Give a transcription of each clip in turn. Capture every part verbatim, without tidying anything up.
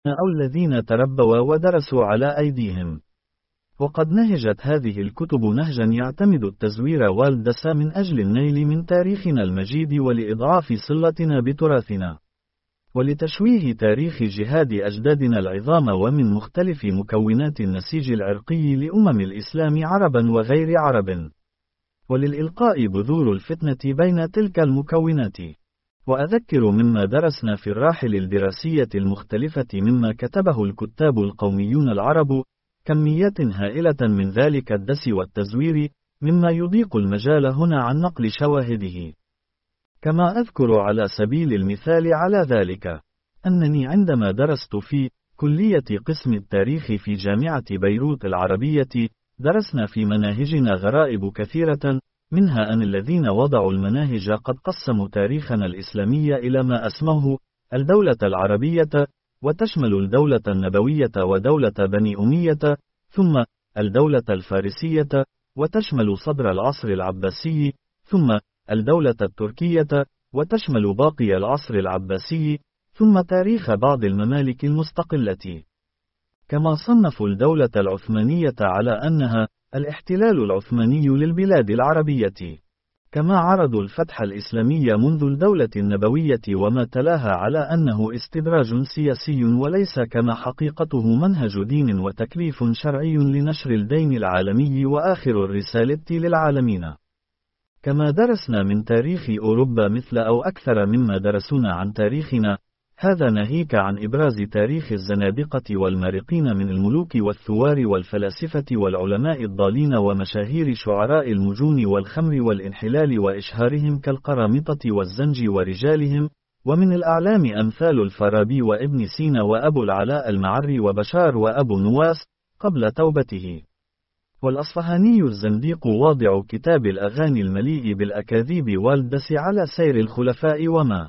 أو الذين تربوا ودرسوا على أيديهم. وقد نهجت هذه الكتب نهجا يعتمد التزوير والدس من أجل النيل من تاريخنا المجيد ولإضعاف صلتنا بتراثنا، ولتشويه تاريخ جهاد أجدادنا العظام ومن مختلف مكونات النسيج العرقي لأمم الإسلام عربا وغير عرب، وللإلقاء بذور الفتنة بين تلك المكونات. وأذكر مما درسنا في الراحل الدراسية المختلفة مما كتبه الكتاب القوميون العرب، كميات هائلة من ذلك الدس والتزوير، مما يضيق المجال هنا عن نقل شواهده. كما أذكر على سبيل المثال على ذلك، أنني عندما درست في كلية قسم التاريخ في جامعة بيروت العربية، درسنا في مناهجنا غرائب كثيرة، منها أن الذين وضعوا المناهج قد قسموا تاريخنا الإسلامي إلى ما أسموه الدولة العربية، وتشمل الدولة النبوية ودولة بني أمية، ثم الدولة الفارسية، وتشمل صدر العصر العباسي، ثم الدولة التركية، وتشمل باقي العصر العباسي، ثم تاريخ بعض الممالك المستقلة. كما صنفوا الدولة العثمانية على أنها الاحتلال العثماني للبلاد العربية. كما عرضوا الفتح الإسلامي منذ الدولة النبوية وما تلاها على أنه استدراج سياسي وليس كما حقيقته منهج دين وتكليف شرعي لنشر الدين العالمي وآخر الرسالة للعالمين. كما درسنا من تاريخ أوروبا مثل أو أكثر مما درسونا عن تاريخنا، هذا ناهيك عن إبراز تاريخ الزنادقة والمارقين من الملوك والثوار والفلاسفة والعلماء الضالين ومشاهير شعراء المجون والخمر والانحلال وإشهارهم كالقرامطة والزنج ورجالهم، ومن الأعلام أمثال الفارابي وابن سينا وأبو العلاء المعري وبشار وأبو نواس قبل توبته. والأصفهاني الزنديق واضع كتاب الأغاني المليء بالأكاذيب والدس على سير الخلفاء وما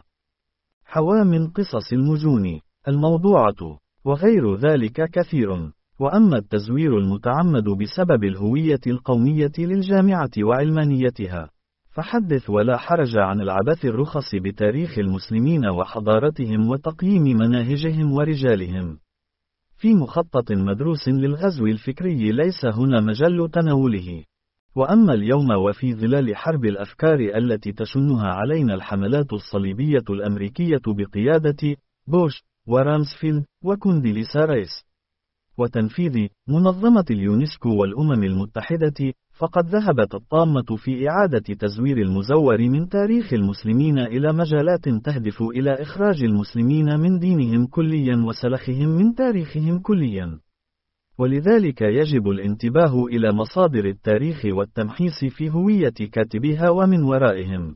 حوى من قصص المجون الموضوعة وغير ذلك كثير. وأما التزوير المتعمد بسبب الهوية القومية للجامعة وعلمانيتها، فحدث ولا حرج عن العبث الرخص بتاريخ المسلمين وحضارتهم وتقييم مناهجهم ورجالهم في مخطط مدروس للغزو الفكري ليس هنا مجال تناوله. وأما اليوم وفي ظلال حرب الأفكار التي تشنها علينا الحملات الصليبية الأمريكية بقيادة بوش ورامسفيلد وكونديليسا رايس، وتنفيذ منظمة اليونسكو والأمم المتحدة، فقد ذهبت الطامة في إعادة تزوير المزور من تاريخ المسلمين إلى مجالات تهدف إلى إخراج المسلمين من دينهم كليا وسلخهم من تاريخهم كليا. ولذلك يجب الانتباه إلى مصادر التاريخ والتمحيص في هوية كاتبيها ومن ورائهم.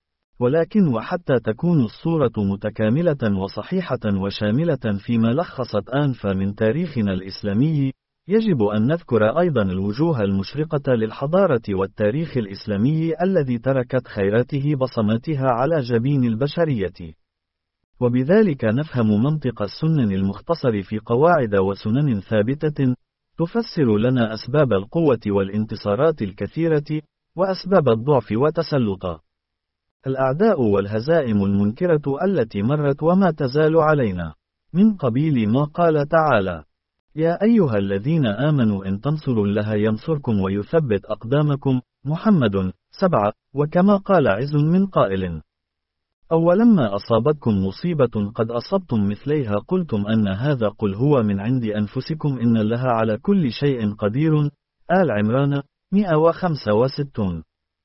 ولكن وحتى تكون الصورة متكاملة وصحيحة وشاملة فيما لخصت أنف من تاريخنا الإسلامي، يجب أن نذكر أيضا الوجوه المشرقة للحضارة والتاريخ الإسلامي الذي تركت خيراته بصماتها على جبين البشرية. وبذلك نفهم منطق السنن المختصر في قواعد وسنن ثابتة تفسر لنا أسباب القوة والانتصارات الكثيرة وأسباب الضعف وتسلط الأعداء والهزائم المنكرة التي مرت وما تزال علينا، من قبيل ما قال تعالى: يا أيها الذين آمنوا إن تنصروا الله ينصركم ويثبت أقدامكم. محمد سبعة. وكما قال عز من قائل: أولما أصابتكم مصيبة قد أصبتم مثليها قلتم أن هذا قل هو من عند أنفسكم إن الله على كل شيء قدير. آل عمران مئة وخمسة وستين.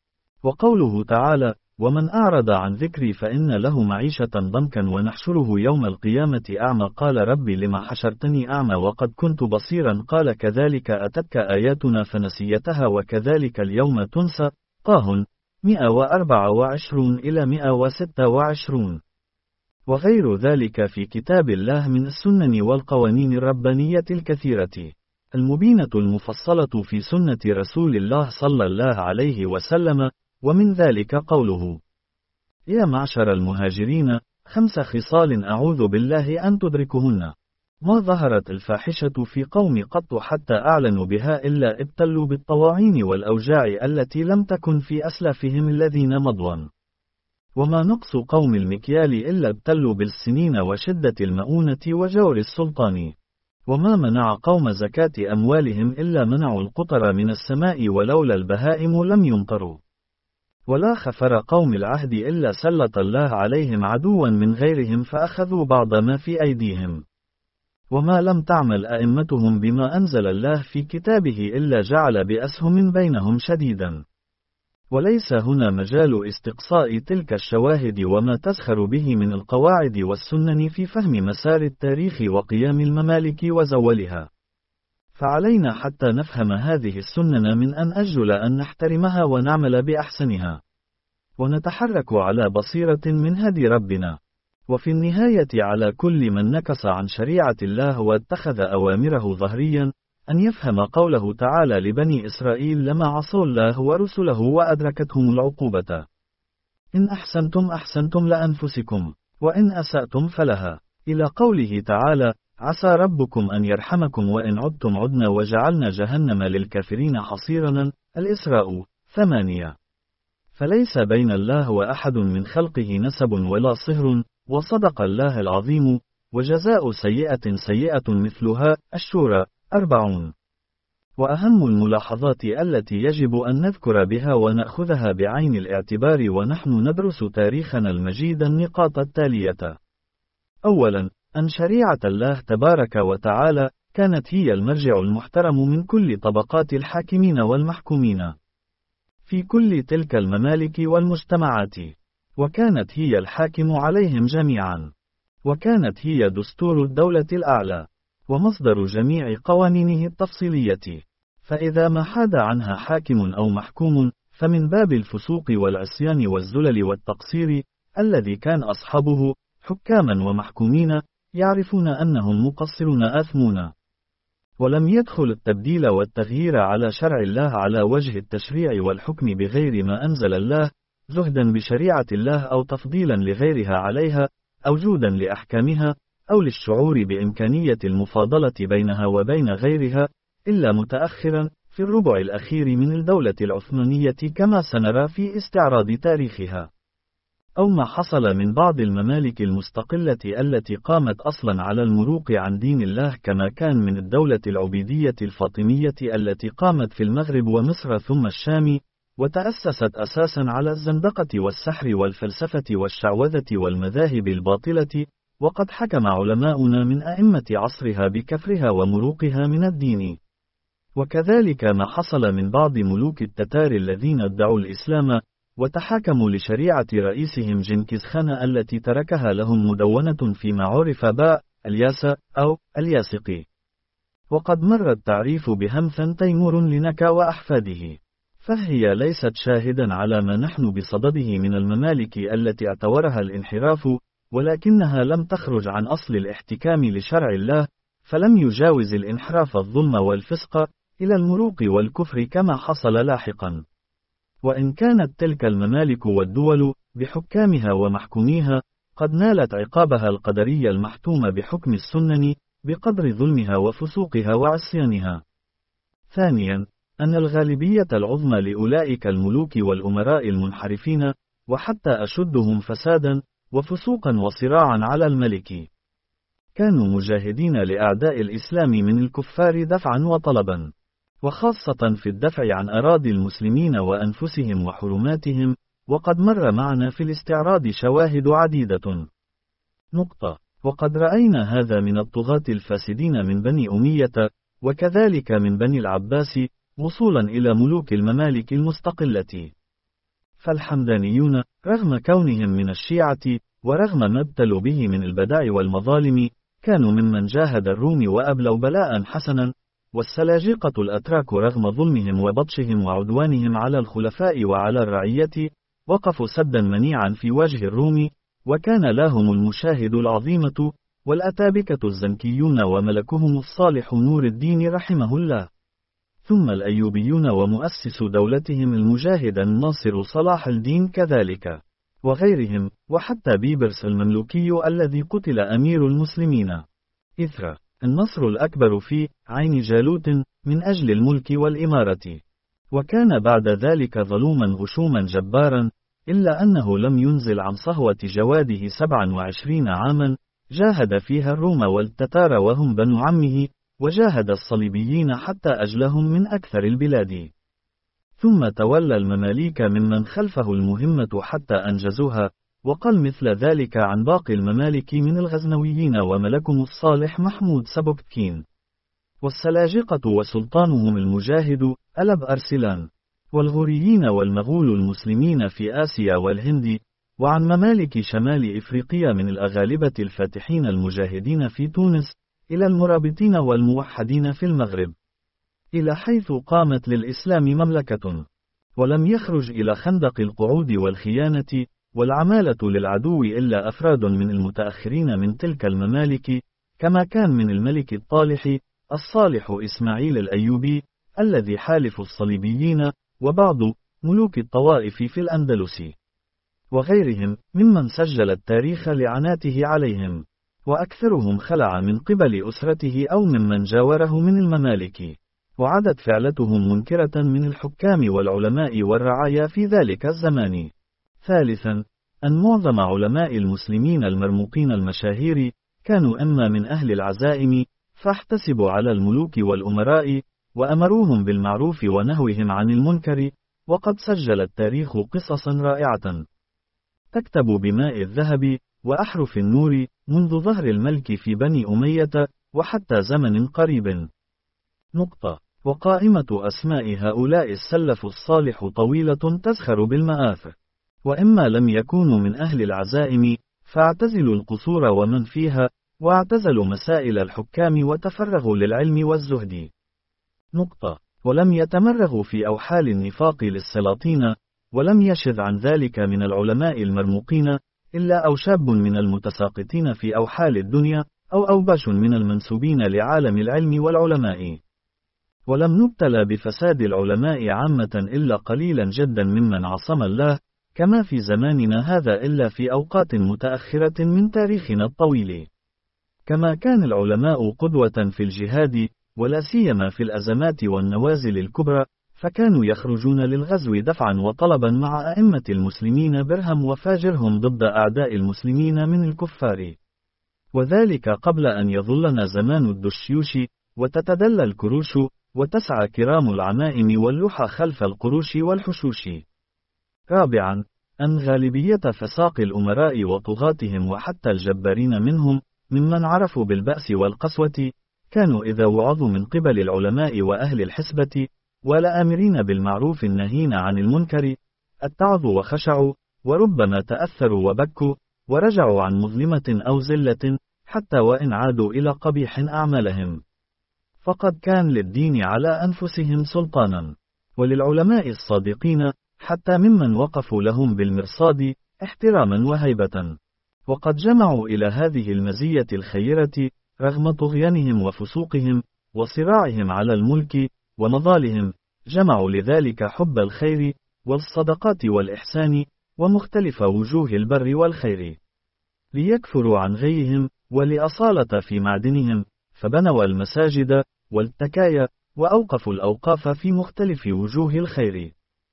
وقوله تعالى: ومن أعرض عن ذكري فإن له معيشة ضنكا ونحشره يوم القيامة أعمى قال رب لما حشرتني أعمى وقد كنت بصيرا قال كذلك أتتك آياتنا فنسيتها وكذلك اليوم تنسى. طه مئة وأربعة وعشرون إلى مئة وستة وعشرون. وغير ذلك في كتاب الله من السنن والقوانين الربانية الكثيرة المبينة المفصلة في سنة رسول الله صلى الله عليه وسلم، ومن ذلك قوله: يا معشر المهاجرين خمس خصال أعوذ بالله أن تدركهن ما ظهرت الفاحشة في قوم قط حتى أعلنوا بها إلا ابتلوا بالطواعين والأوجاع التي لم تكن في أسلافهم الذين مضوا. وما نقص قوم المكيال إلا ابتلوا بالسنين وشدة المؤونة وجور السلطان. وما منع قوم زكاة أموالهم إلا منعوا القطر من السماء ولولا البهائم لم يمطروا. ولا خفر قوم العهد إلا سلط الله عليهم عدوا من غيرهم فأخذوا بعض ما في أيديهم. وما لم تعمل أئمتهم بما أنزل الله في كتابه إلا جعل بأسهم بينهم شديدا. وليس هنا مجال استقصاء تلك الشواهد وما تزخر به من القواعد والسنن في فهم مسار التاريخ وقيام الممالك وزولها. فعلينا حتى نفهم هذه السنن من أن أجل أن نحترمها ونعمل بأحسنها، ونتحرك على بصيرة من هدي ربنا. وفي النهاية على كل من نكص عن شريعة الله واتخذ أوامره ظهريا أن يفهم قوله تعالى لبني إسرائيل لما عصوا الله ورسله وأدركتهم العقوبة: إن أحسنتم أحسنتم لأنفسكم، وإن أسأتم فلها، إلى قوله تعالى: عسى ربكم أن يرحمكم وإن عدتم عدنا وجعلنا جهنم للكافرين حصيرا. الإسراء ثمانية. فليس بين الله وأحد من خلقه نسب ولا صهر، وصدق الله العظيم، وجزاء سيئة سيئة مثلها. الشورى أربعون. وأهم الملاحظات التي يجب أن نذكر بها ونأخذها بعين الاعتبار ونحن ندرس تاريخنا المجيد النقاط التالية: أولا، أن شريعة الله تبارك وتعالى كانت هي المرجع المحترم من كل طبقات الحاكمين والمحكومين في كل تلك الممالك والمجتمعات، وكانت هي الحاكم عليهم جميعا، وكانت هي دستور الدولة الأعلى، ومصدر جميع قوانينه التفصيلية. فإذا ما حاد عنها حاكم أو محكوم فمن باب الفسوق والعصيان والزلل والتقصير، الذي كان أصحابه حكاما ومحكومين يعرفون أنهم مقصرون آثمون. ولم يدخل التبديل والتغيير على شرع الله على وجه التشريع والحكم بغير ما أنزل الله، زهدا بشريعة الله أو تفضيلا لغيرها عليها، أو جودا لأحكامها، أو للشعور بإمكانية المفاضلة بينها وبين غيرها، إلا متأخرا في الربع الأخير من الدولة العثمانية كما سنرى في استعراض تاريخها. أو ما حصل من بعض الممالك المستقلة التي قامت أصلا على المروق عن دين الله، كما كان من الدولة العبيدية الفاطمية التي قامت في المغرب ومصر ثم الشام، وتأسست أساسا على الزندقة والسحر والفلسفة والشعوذة والمذاهب الباطلة، وقد حكم علماؤنا من أئمة عصرها بكفرها ومروقها من الدين. وكذلك ما حصل من بعض ملوك التتار الذين ادعوا الإسلام وتحاكموا لشريعة رئيسهم جنكيز خان التي تركها لهم مدونة فيما عرف باء الياس أو الياسقي. وقد مر التعريف بهمثا تيمور لنكا وأحفاده، فهي ليست شاهدا على ما نحن بصدده من الممالك التي اعتورها الانحراف، ولكنها لم تخرج عن أصل الاحتكام لشرع الله، فلم يجاوز الانحراف الظلم والفسق إلى المروق والكفر كما حصل لاحقا. وإن كانت تلك الممالك والدول بحكامها ومحكوميها قد نالت عقابها القدري المحتوم بحكم السنن بقدر ظلمها وفسوقها وعصيانها. ثانيا، أن الغالبية العظمى لأولئك الملوك والأمراء المنحرفين، وحتى أشدهم فسادا وفسوقا وصراعا على الملك، كانوا مجاهدين لأعداء الإسلام من الكفار دفعا وطلبا، وخاصة في الدفع عن أراضي المسلمين وأنفسهم وحرماتهم، وقد مر معنا في الاستعراض شواهد عديدة. نقطة. وقد رأينا هذا من الطغاة الفاسدين من بني أمية، وكذلك من بني العباس، وصولا إلى ملوك الممالك المستقلة. فالحمدانيون رغم كونهم من الشيعة، ورغم ما ابتلوا به من البدع والمظالم، كانوا ممن جاهد الروم وأبلوا بلاء حسنا، والسلاجقة الأتراك رغم ظلمهم وبطشهم وعدوانهم على الخلفاء وعلى الرعية، وقفوا سدا منيعا في وجه الروم، وكان لهم المشاهد العظيمة، والأتابكة الزنكيون وملكهم الصالح نور الدين رحمه الله، ثم الأيوبيون ومؤسس دولتهم المجاهد الناصر صلاح الدين كذلك، وغيرهم، وحتى بيبرس المملوكي الذي قتل أمير المسلمين إثر النصر الأكبر في عين جالوت من أجل الملك والإمارة، وكان بعد ذلك ظلوما غشوما جبارا، إلا أنه لم ينزل عن صهوة جواده سبعا وعشرين عاما، جاهد فيها الروم والتتار وهم بنو عمه، وجاهد الصليبيين حتى أجلهم من أكثر البلاد. ثم تولى المماليك ممن خلفه المهمة حتى أنجزوها، وقل مثل ذلك عن باقي الممالك من الغزنويين وملكهم الصالح محمود سبكتكين، والسلاجقة وسلطانهم المجاهد ألب أرسلان، والغوريين والمغول المسلمين في آسيا والهند، وعن ممالك شمال إفريقيا من الأغالبة الفاتحين المجاهدين في تونس، إلى المرابطين والموحدين في المغرب، إلى حيث قامت للإسلام مملكة. ولم يخرج إلى خندق القعود والخيانة والعمالة للعدو إلا أفراد من المتأخرين من تلك الممالك، كما كان من الملك الطالح الصالح إسماعيل الأيوبي الذي حالف الصليبيين، وبعض ملوك الطوائف في الأندلس، وغيرهم ممن سجل التاريخ لعناته عليهم، وأكثرهم خلع من قبل أسرته أو ممن جاوره من الممالك، وعدت فعلتهم منكرة من الحكام والعلماء والرعايا في ذلك الزمان. ثالثا، أن معظم علماء المسلمين المرموقين المشاهير كانوا إما من أهل العزائم، فاحتسبوا على الملوك والأمراء، وأمروهم بالمعروف ونهوهم عن المنكر، وقد سجل التاريخ قصصا رائعة تكتب بماء الذهب وأحرف النور منذ ظهر الملك في بني أمية وحتى زمن قريب. نقطة. وقائمة أسماء هؤلاء السلف الصالح طويلة تزخر بالمآثر، وإما لم يكونوا من أهل العزائم فاعتزلوا القصور ومن فيها، واعتزلوا مسائل الحكام وتفرغوا للعلم والزهد. نقطة. ولم يتمرغوا في أوحال النفاق للسلاطين، ولم يشذ عن ذلك من العلماء المرموقين إلا أو شاب من المتساقطين في أوحال الدنيا، أو أوباش من المنسوبين لعالم العلم والعلماء. ولم نبتلى بفساد العلماء عامة إلا قليلا جدا ممن عصم الله، كما في زماننا هذا إلا في أوقات متأخرة من تاريخنا الطويل. كما كان العلماء قدوة في الجهاد، ولا سيما في الأزمات والنوازل الكبرى، فكانوا يخرجون للغزو دفعا وطلبا مع أئمة المسلمين برهم وفاجرهم ضد أعداء المسلمين من الكفار. وذلك قبل أن يظلنا زمان الدشيوش، وتتدلى الكروش، وتسعى كرام العمائم واللحى خلف القروش والحشوش. رابعا، أن غالبية فساق الأمراء وطغاتهم وحتى الجبارين منهم، ممن عرفوا بالبأس والقسوة، كانوا إذا وعظوا من قبل العلماء وأهل الحسبة والآمرين بالمعروف النهين عن المنكر، اتعظوا وخشعوا، وربما تأثروا وبكوا، ورجعوا عن مظلمة أو زلة، حتى وإن عادوا إلى قبيح أعمالهم، فقد كان للدين على أنفسهم سلطانا، وللعلماء الصادقين حتى ممن وقفوا لهم بالمرصاد احتراما وهيبة. وقد جمعوا إلى هذه المزية الخيرة رغم طغيانهم وفسوقهم وصراعهم على الملك ومظالهم، جمعوا لذلك حب الخير والصدقات والإحسان ومختلف وجوه البر والخير، ليكفروا عن غيهم ولأصالة في معدنهم، فبنوا المساجد والتكايا وأوقفوا الأوقاف في مختلف وجوه الخير،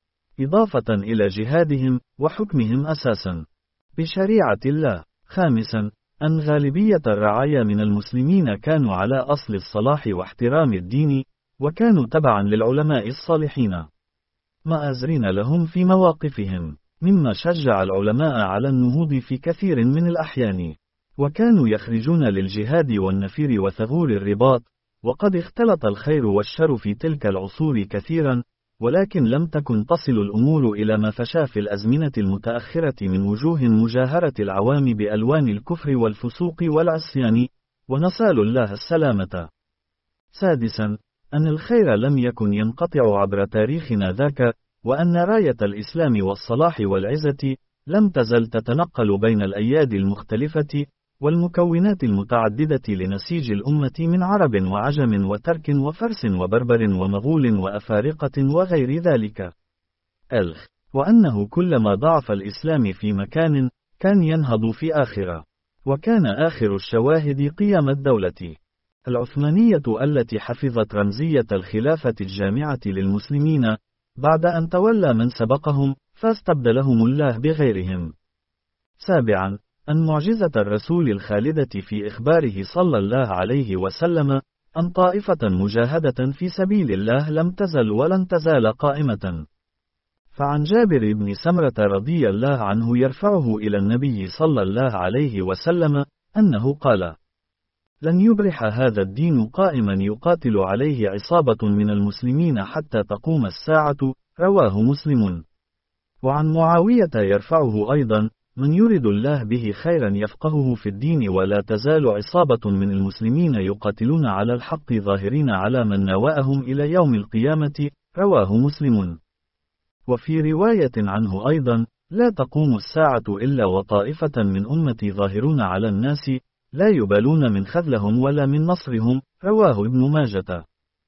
إضافة إلى جهادهم وحكمهم أساسا بشريعة الله. خامسا، أن غالبية الرعايا من المسلمين كانوا على أصل الصلاح واحترام الدين، وكانوا تبعا للعلماء الصالحين مآزرين لهم في مواقفهم، مما شجع العلماء على النهوض في كثير من الأحيان، وكانوا يخرجون للجهاد والنفير وثغور الرباط. وقد اختلط الخير والشر في تلك العصور كثيرا، ولكن لم تكن تصل الأمور إلى ما فشى في الأزمنة المتأخرة من وجوه مجاهرة العوام بألوان الكفر والفسوق والعصيان، ونسأل الله السلامة. سادسا، أن الخير لم يكن ينقطع عبر تاريخنا ذاك، وأن راية الإسلام والصلاح والعزة لم تزل تتنقل بين الأيادي المختلفة والمكونات المتعددة لنسيج الأمة من عرب وعجم وترك وفرس وبربر ومغول وأفارقة وغير ذلك. ألخ. وأنه كلما ضعف الإسلام في مكان كان ينهض في آخرة، وكان آخر الشواهد قيام الدولة العثمانية التي حفظت رمزية الخلافة الجامعة للمسلمين بعد أن تولى من سبقهم، فاستبدلهم الله بغيرهم. سابعا، أن معجزة الرسول الخالدة في إخباره صلى الله عليه وسلم أن طائفة مجاهدة في سبيل الله لم تزل ولن تزال قائمة. فعن جابر بن سمرة رضي الله عنه يرفعه إلى النبي صلى الله عليه وسلم أنه قال: لن يبرح هذا الدين قائما يقاتل عليه عصابة من المسلمين حتى تقوم الساعة، رواه مسلم. وعن معاوية يرفعه أيضا: من يرد الله به خيرا يفقهه في الدين، ولا تزال عصابة من المسلمين يقاتلون على الحق ظاهرين على من نواءهم إلى يوم القيامة، رواه مسلم. وفي رواية عنه أيضا: لا تقوم الساعة إلا وطائفة من أمتي ظاهرون على الناس لا يبالون من خذلهم ولا من نصرهم، رواه ابن ماجة.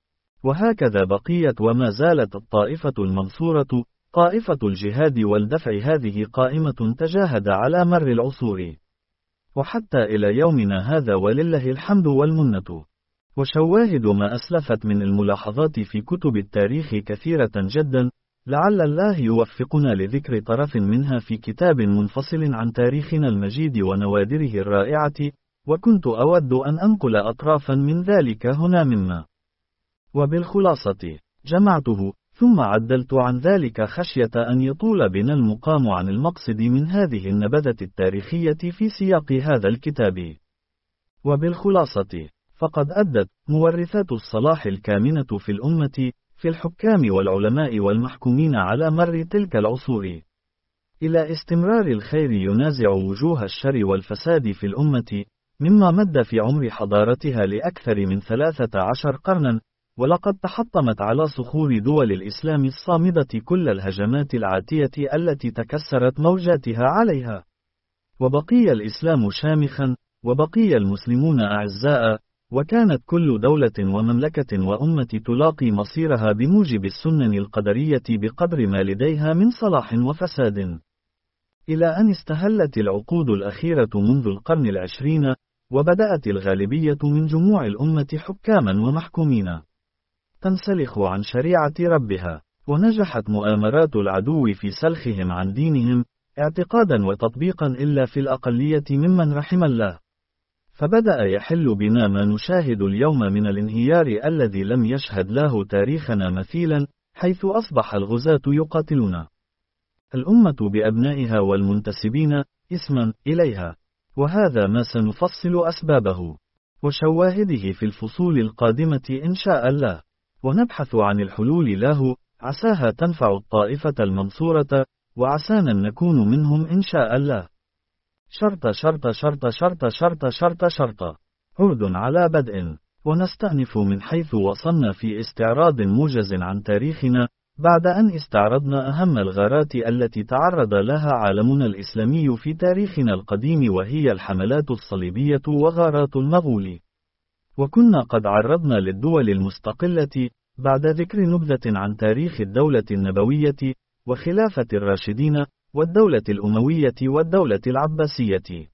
وهكذا بقيت وما زالت الطائفة المنصورة طائفة الجهاد والدفع هذه قائمة تجاهد على مر العصور، وحتى إلى يومنا هذا ولله الحمد والمنة. وشواهد ما أسلفت من الملاحظات في كتب التاريخ كثيرة جدا، لعل الله يوفقنا لذكر طرف منها في كتاب منفصل عن تاريخنا المجيد ونوادره الرائعة، وكنت أود أن أنقل أطرافا من ذلك هنا مما وبالخلاصة جمعته، ثم عدلت عن ذلك خشية أن يطول بنا المقام عن المقصد من هذه النبذة التاريخية في سياق هذا الكتاب. وبالخلاصة فقد أدت مورثات الصلاح الكامنة في الأمة في الحكام والعلماء والمحكومين على مر تلك العصور إلى استمرار الخير ينازع وجوه الشر والفساد في الأمة، مما مد في عمر حضارتها لأكثر من ثلاثة عشر قرنا، ولقد تحطمت على صخور دول الإسلام الصامدة كل الهجمات العاتية التي تكسرت موجاتها عليها. وبقي الإسلام شامخا، وبقي المسلمون أعزاء، وكانت كل دولة ومملكة وأمة تلاقي مصيرها بموجب السنن القدرية بقدر ما لديها من صلاح وفساد، إلى أن استهلت العقود الأخيرة منذ القرن العشرين، وبدأت الغالبية من جموع الأمة حكاما ومحكومين تنسلخ عن شريعة ربها، ونجحت مؤامرات العدو في سلخهم عن دينهم اعتقادا وتطبيقا إلا في الأقلية ممن رحم الله. فبدأ يحل بنا ما نشاهد اليوم من الانهيار الذي لم يشهد له تاريخنا مثيلا، حيث أصبح الغزاة يقاتلون الأمة بأبنائها والمنتسبين اسما إليها، وهذا ما سنفصل أسبابه وشواهده في الفصول القادمة إن شاء الله، ونبحث عن الحلول له، عساها تنفع الطائفة المنصورة، وعسانا نكون منهم إن شاء الله. شرط شرط شرط شرط شرط شرط شرط عرض على بدء، ونستأنف من حيث وصلنا في استعراض موجز عن تاريخنا، بعد أن استعرضنا أهم الغارات التي تعرض لها عالمنا الإسلامي في تاريخنا القديم، وهي الحملات الصليبية وغارات المغول. وكنا قد عرضنا للدول المستقلة بعد ذكر نبذة عن تاريخ الدولة النبوية وخلافة الراشدين والدولة الأموية والدولة العباسية.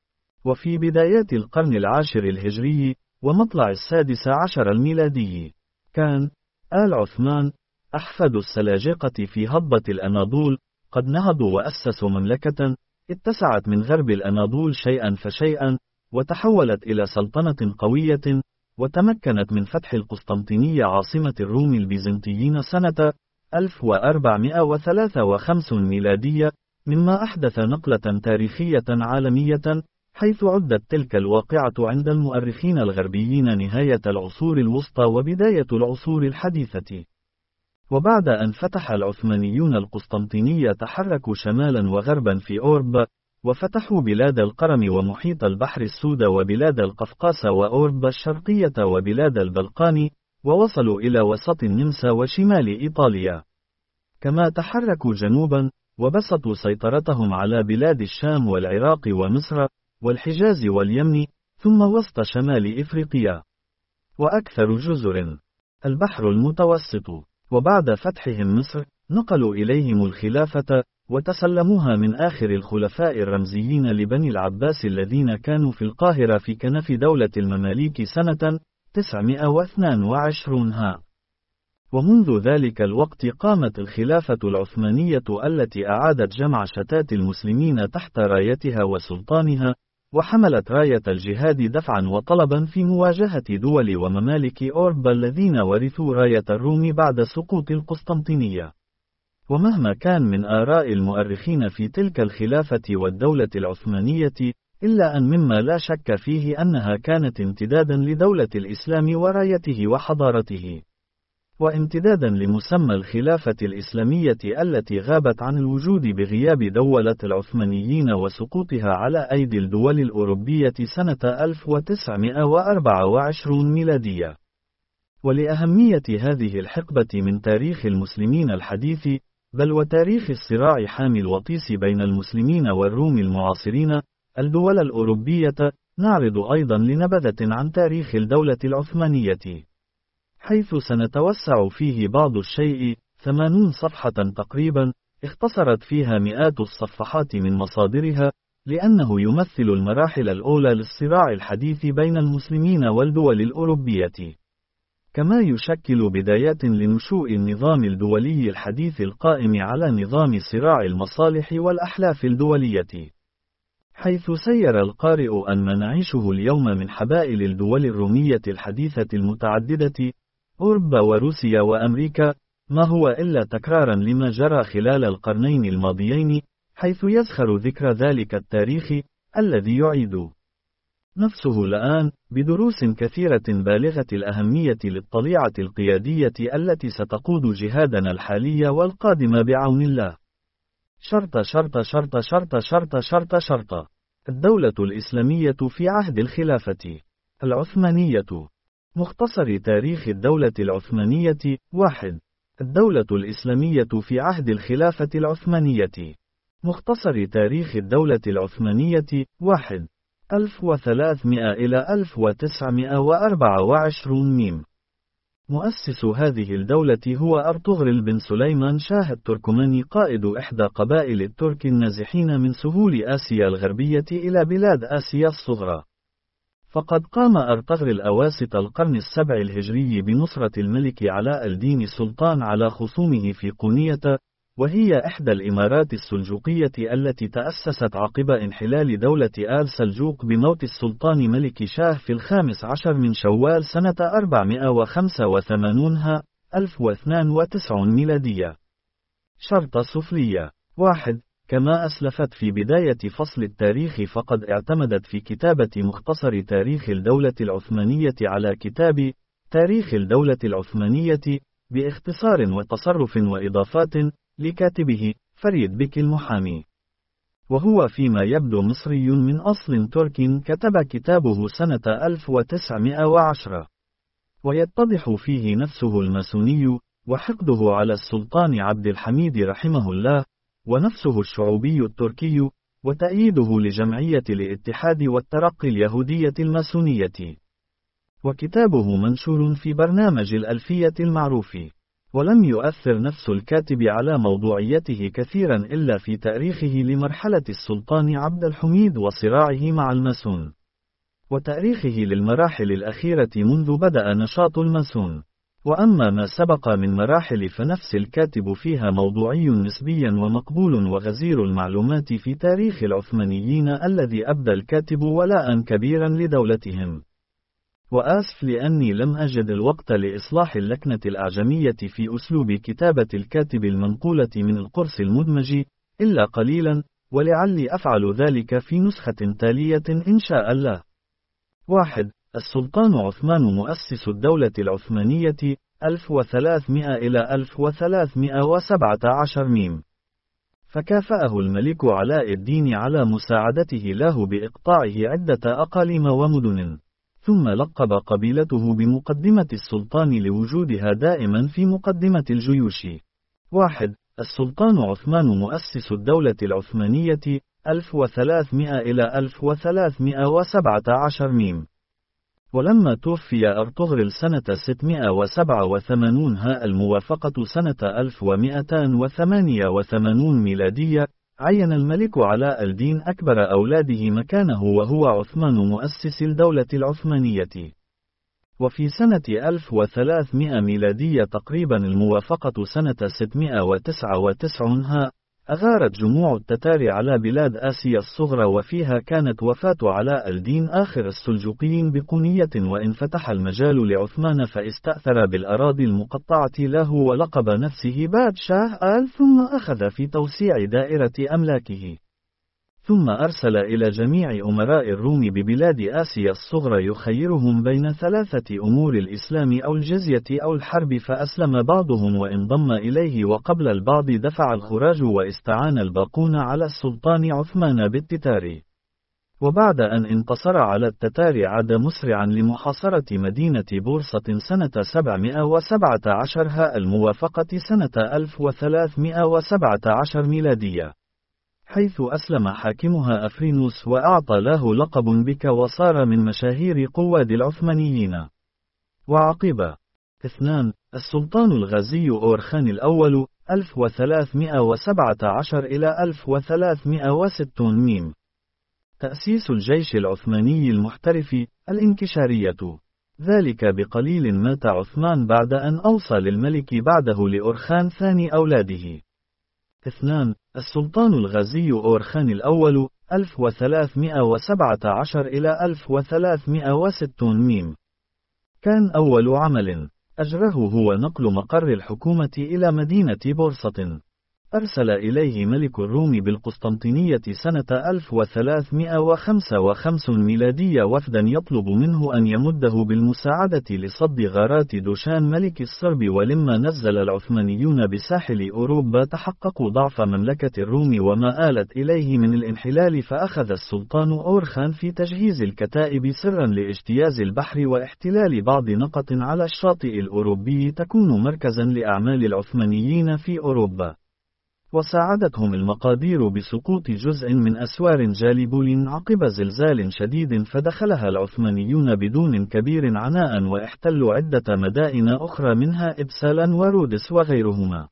وفي بدايات القرن العاشر الهجري ومطلع السادس عشر الميلادي، كان آل عثمان أحفاد السلاجقة في هضبة الأناضول قد نهضوا وأسسوا مملكة اتسعت من غرب الأناضول شيئا فشيئا، وتحولت إلى سلطنة قوية، وتمكنت من فتح القسطنطينية عاصمة الروم البيزنطيين سنة ألف وأربعمائة وثلاثة وخمسين ميلادية، مما أحدث نقلة تاريخية عالمية، حيث عدت تلك الواقعة عند المؤرخين الغربيين نهاية العصور الوسطى وبداية العصور الحديثة. وبعد أن فتح العثمانيون القسطنطينية تحركوا شمالا وغربا في أوروبا، وفتحوا بلاد القرم ومحيط البحر السود وبلاد القفقاس وأوروبا الشرقية وبلاد البلقان، ووصلوا إلى وسط النمسا وشمال إيطاليا. كما تحركوا جنوبا، وبسطوا سيطرتهم على بلاد الشام والعراق ومصر والحجاز واليمن، ثم وسط شمال إفريقيا، وأكثر جزر البحر المتوسط. وبعد فتحهم مصر، نقلوا إليهم الخلافة، وتسلموها من آخر الخلفاء الرمزيين لبني العباس الذين كانوا في القاهرة في كنف دولة المماليك سنة تسعمائة واثنين وعشرين ها. ومنذ ذلك الوقت قامت الخلافة العثمانية التي أعادت جمع شتات المسلمين تحت رايتها وسلطانها، وحملت راية الجهاد دفعا وطلبا في مواجهة دول وممالك أوروبا الذين ورثوا راية الروم بعد سقوط القسطنطينية. ومهما كان من آراء المؤرخين في تلك الخلافة والدولة العثمانية، إلا أن مما لا شك فيه أنها كانت امتدادا لدولة الإسلام ورايته وحضارته، وامتدادا لمسمى الخلافة الإسلامية التي غابت عن الوجود بغياب دولة العثمانيين وسقوطها على أيدي الدول الأوروبية سنة ألف وتسعمائة وأربعة وعشرين ميلادية. ولأهمية هذه الحقبة من تاريخ المسلمين الحديث، بل وتاريخ الصراع حامي الوطيس بين المسلمين والروم المعاصرين، الدول الأوروبية، نعرض أيضا لنبذة عن تاريخ الدولة العثمانية، حيث سنتوسع فيه بعض الشيء. ثمانون صفحة تقريبا، اختصرت فيها مئات الصفحات من مصادرها، لأنه يمثل المراحل الأولى للصراع الحديث بين المسلمين والدول الأوروبية، كما يشكل بدايات لنشوء النظام الدولي الحديث القائم على نظام صراع المصالح والأحلاف الدولية، حيث سير القارئ أن ما نعيشه اليوم من حبائل الدول الرومية الحديثة المتعددة، أوروبا وروسيا وأمريكا، ما هو إلا تكرارا لما جرى خلال القرنين الماضيين، حيث يزخر ذكر ذلك التاريخ الذي يعيد نفسه الآن بدروس كثيرة بالغة الأهمية للطليعة القيادية التي ستقود جهادنا الحالي والقادم بعون الله. شرط شرط شرط شرط شرط شرط شرط الدولة الإسلامية في عهد الخلافة العثمانية. مختصر تاريخ الدولة العثمانية. واحد. الدولة الإسلامية في عهد الخلافة العثمانية. مختصر تاريخ الدولة العثمانية. واحد. ألف وثلاثمائة إلى ألف وتسعمائة وأربعة وعشرين ميم. مؤسس هذه الدولة هو أرطغرل بن سليمان شاه التركماني، قائد إحدى قبائل الترك النازحين من سهول آسيا الغربية إلى بلاد آسيا الصغرى. فقد قام أرطغرل أواسط القرن السابع الهجري بنصرة الملك علاء الدين السلطان على خصومه في قونية، وهي إحدى الإمارات السلجوقية التي تأسست عقب انحلال دولة آل سلجوق بموت السلطان ملك شاه في الخامس عشر من شوال سنة أربعمائة وخمسة وثمانين ها ألف واثنين وتسعين ميلادية. شرط سفلية. واحد. كما أسلفت في بداية فصل التاريخ، فقد اعتمدت في كتابة مختصر تاريخ الدولة العثمانية على كتاب تاريخ الدولة العثمانية باختصار وتصرف وإضافات لكاتبه فريد بك المحامي، وهو فيما يبدو مصري من أصل ترك، كتب كتابه سنة ألف وتسعمائة وعشرة، ويتضح فيه نفسه الماسوني وحقده على السلطان عبد الحميد رحمه الله، ونفسه الشعوبي التركي، وتأييده لجمعية الاتحاد والترقي اليهودية الماسونية. وكتابه منشور في برنامج الألفية المعروف. ولم يؤثر نفس الكاتب على موضوعيته كثيرا إلا في تاريخه لمرحلة السلطان عبد الحميد وصراعه مع الماسون، وتاريخه للمراحل الأخيرة منذ بدأ نشاط الماسون. وأما ما سبق من مراحل فنفس الكاتب فيها موضوعي نسبيا ومقبول وغزير المعلومات في تاريخ العثمانيين الذي أبدى الكاتب ولاء كبيرا لدولتهم. وآسف لأني لم أجد الوقت لإصلاح اللكنة الأعجمية في أسلوب كتابة الكاتب المنقولة من القرص المدمج إلا قليلا، ولعلي أفعل ذلك في نسخة تالية إن شاء الله. واحد. السلطان عثمان مؤسس الدولة العثمانية ألف وثلاثمائة إلى ألف وثلاثمائة وسبعة عشر ميم. فكافأه الملك علاء الدين على مساعدته له بإقطاعه عدة أقاليم ومدن، ثم لقب قبيلته بمقدمة السلطان لوجودها دائما في مقدمة الجيوش. واحد. السلطان عثمان مؤسس الدولة العثمانية ألف وثلاثمائة إلى ألف وثلاثمائة وسبعة عشر ميم. ولما توفي أرطغرل سنة ستمائة وسبعة وثمانين ها الموافقة سنة ألف ومئتين وثمانية وثمانين ميلادية، عين الملك علاء الدين أكبر أولاده مكانه وهو عثمان مؤسس الدولة العثمانية. وفي سنة ألف وثلاثمائة ميلادية تقريبا الموافقة سنة ستمائة وتسعة وتسعين ها، أغارت جموع التتار على بلاد آسيا الصغرى، وفيها كانت وفاة علاء الدين آخر السلجوقيين بقونية، وإن فتح المجال لعثمان فاستأثر بالأراضي المقطعة له ولقب نفسه بادشاه آل، ثم أخذ في توسيع دائرة أملاكه. ثم أرسل إلى جميع أمراء الروم ببلاد آسيا الصغرى يخيرهم بين ثلاثة أمور: الإسلام أو الجزية أو الحرب، فأسلم بعضهم وانضم إليه، وقبل البعض دفع الخراج، واستعان الباقون على السلطان عثمان بالتتار. وبعد أن انتصر على التتار عاد مسرعا لمحاصرة مدينة بورصة سنة سبعمائة وسبعة عشر ها الموافقة سنة ألف وثلاثمائة وسبعة عشر ميلادية، حيث أسلم حاكمها أفرينوس وأعطى له لقب بك، وصار من مشاهير قواد العثمانيين. وعقب اثنان السلطان الغازي أورخان الأول ألف وثلاثمائة وسبعة عشر إلى ألف وثلاثمائة وستين ميم. تأسيس الجيش العثماني المحترف، الانكشارية. ذلك بقليل مات عثمان بعد أن أوصى للملك بعده لأورخان ثاني أولاده. اثنان السلطان الغازي أورخان الأول ألف وثلاثمائة وسبعة عشر إلى ألف وثلاثمائة وستين ميم. كان أول عمل أجره هو نقل مقر الحكومة إلى مدينة بورصة. أرسل إليه ملك الروم بالقسطنطينية سنة ألف وثلاثمائة وخمسة وخمسين ميلادية وفدا يطلب منه أن يمده بالمساعدة لصد غارات دوشان ملك الصرب. ولما نزل العثمانيون بساحل أوروبا تحققوا ضعف مملكة الروم وما آلت إليه من الانحلال، فأخذ السلطان أورخان في تجهيز الكتائب سرا لاجتياز البحر واحتلال بعض نقط على الشاطئ الأوروبي تكون مركزا لأعمال العثمانيين في أوروبا. وساعدتهم المقادير بسقوط جزء من أسوار جالبول عقب زلزال شديد، فدخلها العثمانيون بدون كبير عناء، واحتلوا عدة مدائن أخرى منها إبسالا ورودس وغيرهما.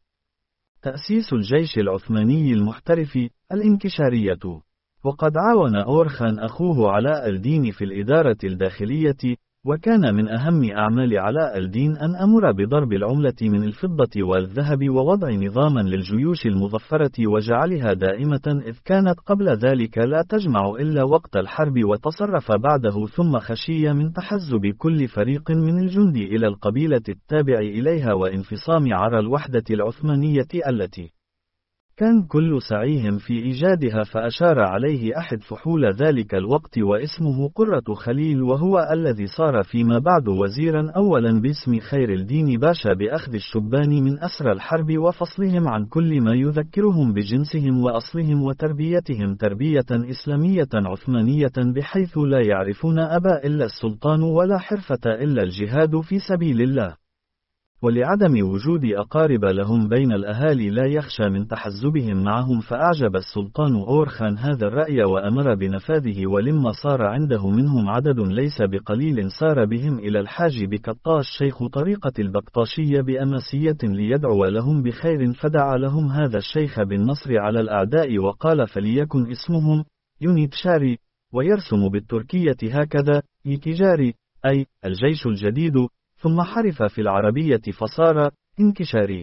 تأسيس الجيش العثماني المحترف، الانكشارية. وقد عاون أورخان أخوه علاء الدين في الإدارة الداخلية، وكان من أهم أعمال علاء الدين أن أمر بضرب العملة من الفضة والذهب، ووضع نظاما للجيوش المظفرة وجعلها دائمة، إذ كانت قبل ذلك لا تجمع إلا وقت الحرب، وتصرف بعده ثم خشي من تحزب كل فريق من الجند إلى القبيلة التابع إليها وانفصام عرى الوحدة العثمانية التي كان كل سعيهم في إيجادها. فأشار عليه أحد فحول ذلك الوقت واسمه قرة خليل، وهو الذي صار فيما بعد وزيرا أولا باسم خير الدين باشا، بأخذ الشبان من أسر الحرب وفصلهم عن كل ما يذكرهم بجنسهم وأصلهم، وتربيتهم تربية إسلامية عثمانية، بحيث لا يعرفون أبا إلا السلطان ولا حرفة إلا الجهاد في سبيل الله. ولعدم وجود أقارب لهم بين الأهالي لا يخشى من تحزبهم معهم، فأعجب السلطان أورخان هذا الرأي وأمر بنفاذه. ولما صار عنده منهم عدد ليس بقليل سار بهم إلى الحاج بكطاش شيخ طريقة البكطاشية بأماسية ليدعو لهم بخير، فدعا لهم هذا الشيخ بالنصر على الأعداء، وقال فليكن اسمهم يونيتشاري، ويرسم بالتركية هكذا يكيجاري، أي الجيش الجديد، ثم حرف في العربية فصار انكشاري.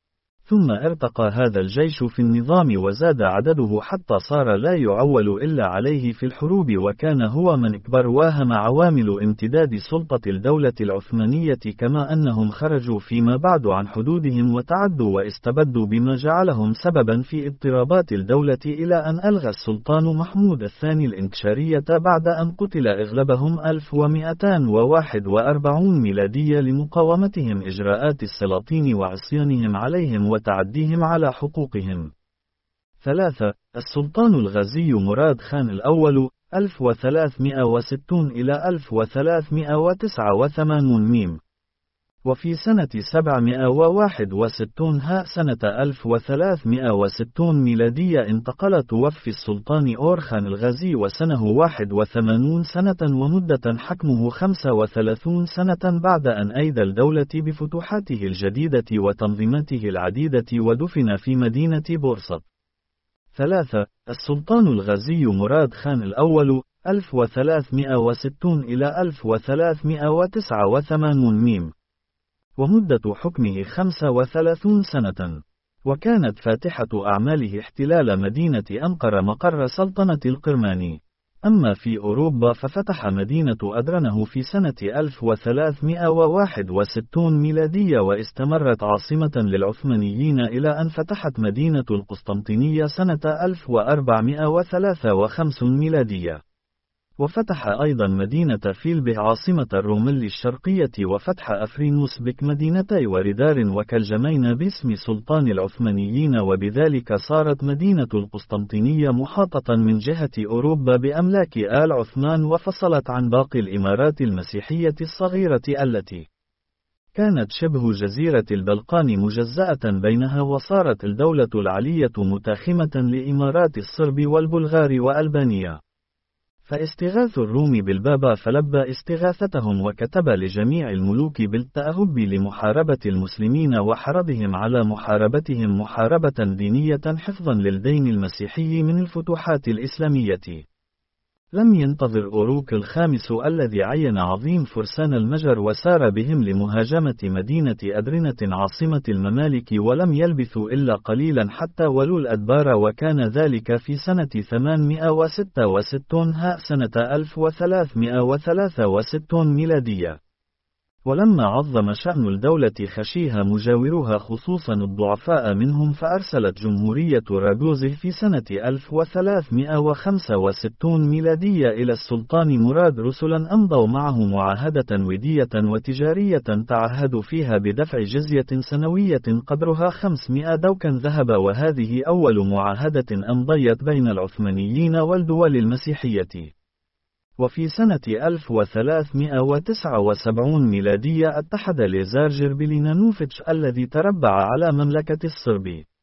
ثم ارتقى هذا الجيش في النظام وزاد عدده حتى صار لا يعول إلا عليه في الحروب، وكان هو من اكبر واهم عوامل امتداد سلطة الدولة العثمانية، كما أنهم خرجوا فيما بعد عن حدودهم وتعدوا واستبدوا، بما جعلهم سببا في اضطرابات الدولة، إلى أن ألغى السلطان محمود الثاني الانكشارية بعد أن قتل أغلبهم ألف ومئتين وواحد وأربعين ميلادية لمقاومتهم إجراءات السلاطين وعصيانهم عليهم وتعديهم على حقوقهم. ثلاثة السلطان الغازي مراد خان الأول ألف وثلاثمائة وستين إلى ألف وثلاثمائة وتسعة وثمانين ميم. وفي سنة سبعمائة وواحد وستين ها سنة ألف وثلاثمائة وستين ميلادية انتقل توفي السلطان أورخان الغازي وسنه واحد وثمانين سنة، ومدة حكمه خمسة وثلاثين سنة، بعد أن أيدى الدولة بفتوحاته الجديدة وتنظيماته العديدة، ودفن في مدينة بورصة. ثلاثة السلطان الغازي مراد خان الأول ألف وثلاثمائة وستون إلى ألف وثلاثمائة وتسعة وثمانين ميم، ومدة حكمه خمسة وثلاثين سنة. وكانت فاتحة أعماله احتلال مدينة أنقرة مقر سلطنة القرماني. أما في أوروبا ففتح مدينة أدرنه في سنة ألف وثلاثمائة وواحد وستين ميلادية، واستمرت عاصمة للعثمانيين إلى أن فتحت مدينة القسطنطينية سنة ألف وأربعمائة وثلاثة وخمسين ميلادية. وفتح أيضا مدينة فيلبه عاصمة الرومل الشرقية، وفتح أفرينوس بك مدينتي وردار وكالجمين باسم سلطان العثمانيين، وبذلك صارت مدينة القسطنطينية محاطة من جهة أوروبا بأملاك آل عثمان، وفصلت عن باقي الإمارات المسيحية الصغيرة التي كانت شبه جزيرة البلقان مجزأة بينها، وصارت الدولة العلية متاخمة لإمارات الصرب والبلغار وألبانيا. فاستغاث الروم بالبابا فلبى استغاثتهم، وكتب لجميع الملوك بالتأهب لمحاربة المسلمين وحرضهم على محاربتهم محاربة دينية حفظا للدين المسيحي من الفتوحات الإسلامية. لم ينتظر أوروك الخامس الذي عين عظيم فرسان المجر وسار بهم لمهاجمة مدينة أدرنة عاصمة الممالك، ولم يلبثوا إلا قليلا حتى ولوا الأدبار، وكان ذلك في سنة ثمانمائة وستة وستين هاء سنة ألف وثلاثمائة وثلاثة وستين ميلادية. ولما عظم شأن الدولة خشيها مجاورها خصوصا الضعفاء منهم، فأرسلت جمهورية راغوزه في سنة ألف وثلاثمائة وخمسة وستين ميلادية إلى السلطان مراد رسلا أمضوا معه معاهدة ودية وتجارية تعهدوا فيها بدفع جزية سنوية قدرها خمسمائة دوكا ذهب، وهذه أول معاهدة أمضيت بين العثمانيين والدول المسيحية. وفي سنة ألف وثلاثمائة وتسعة وسبعين ميلادية اتحد ليزار بلينانوفيتش الذي تربع على مملكة الصرب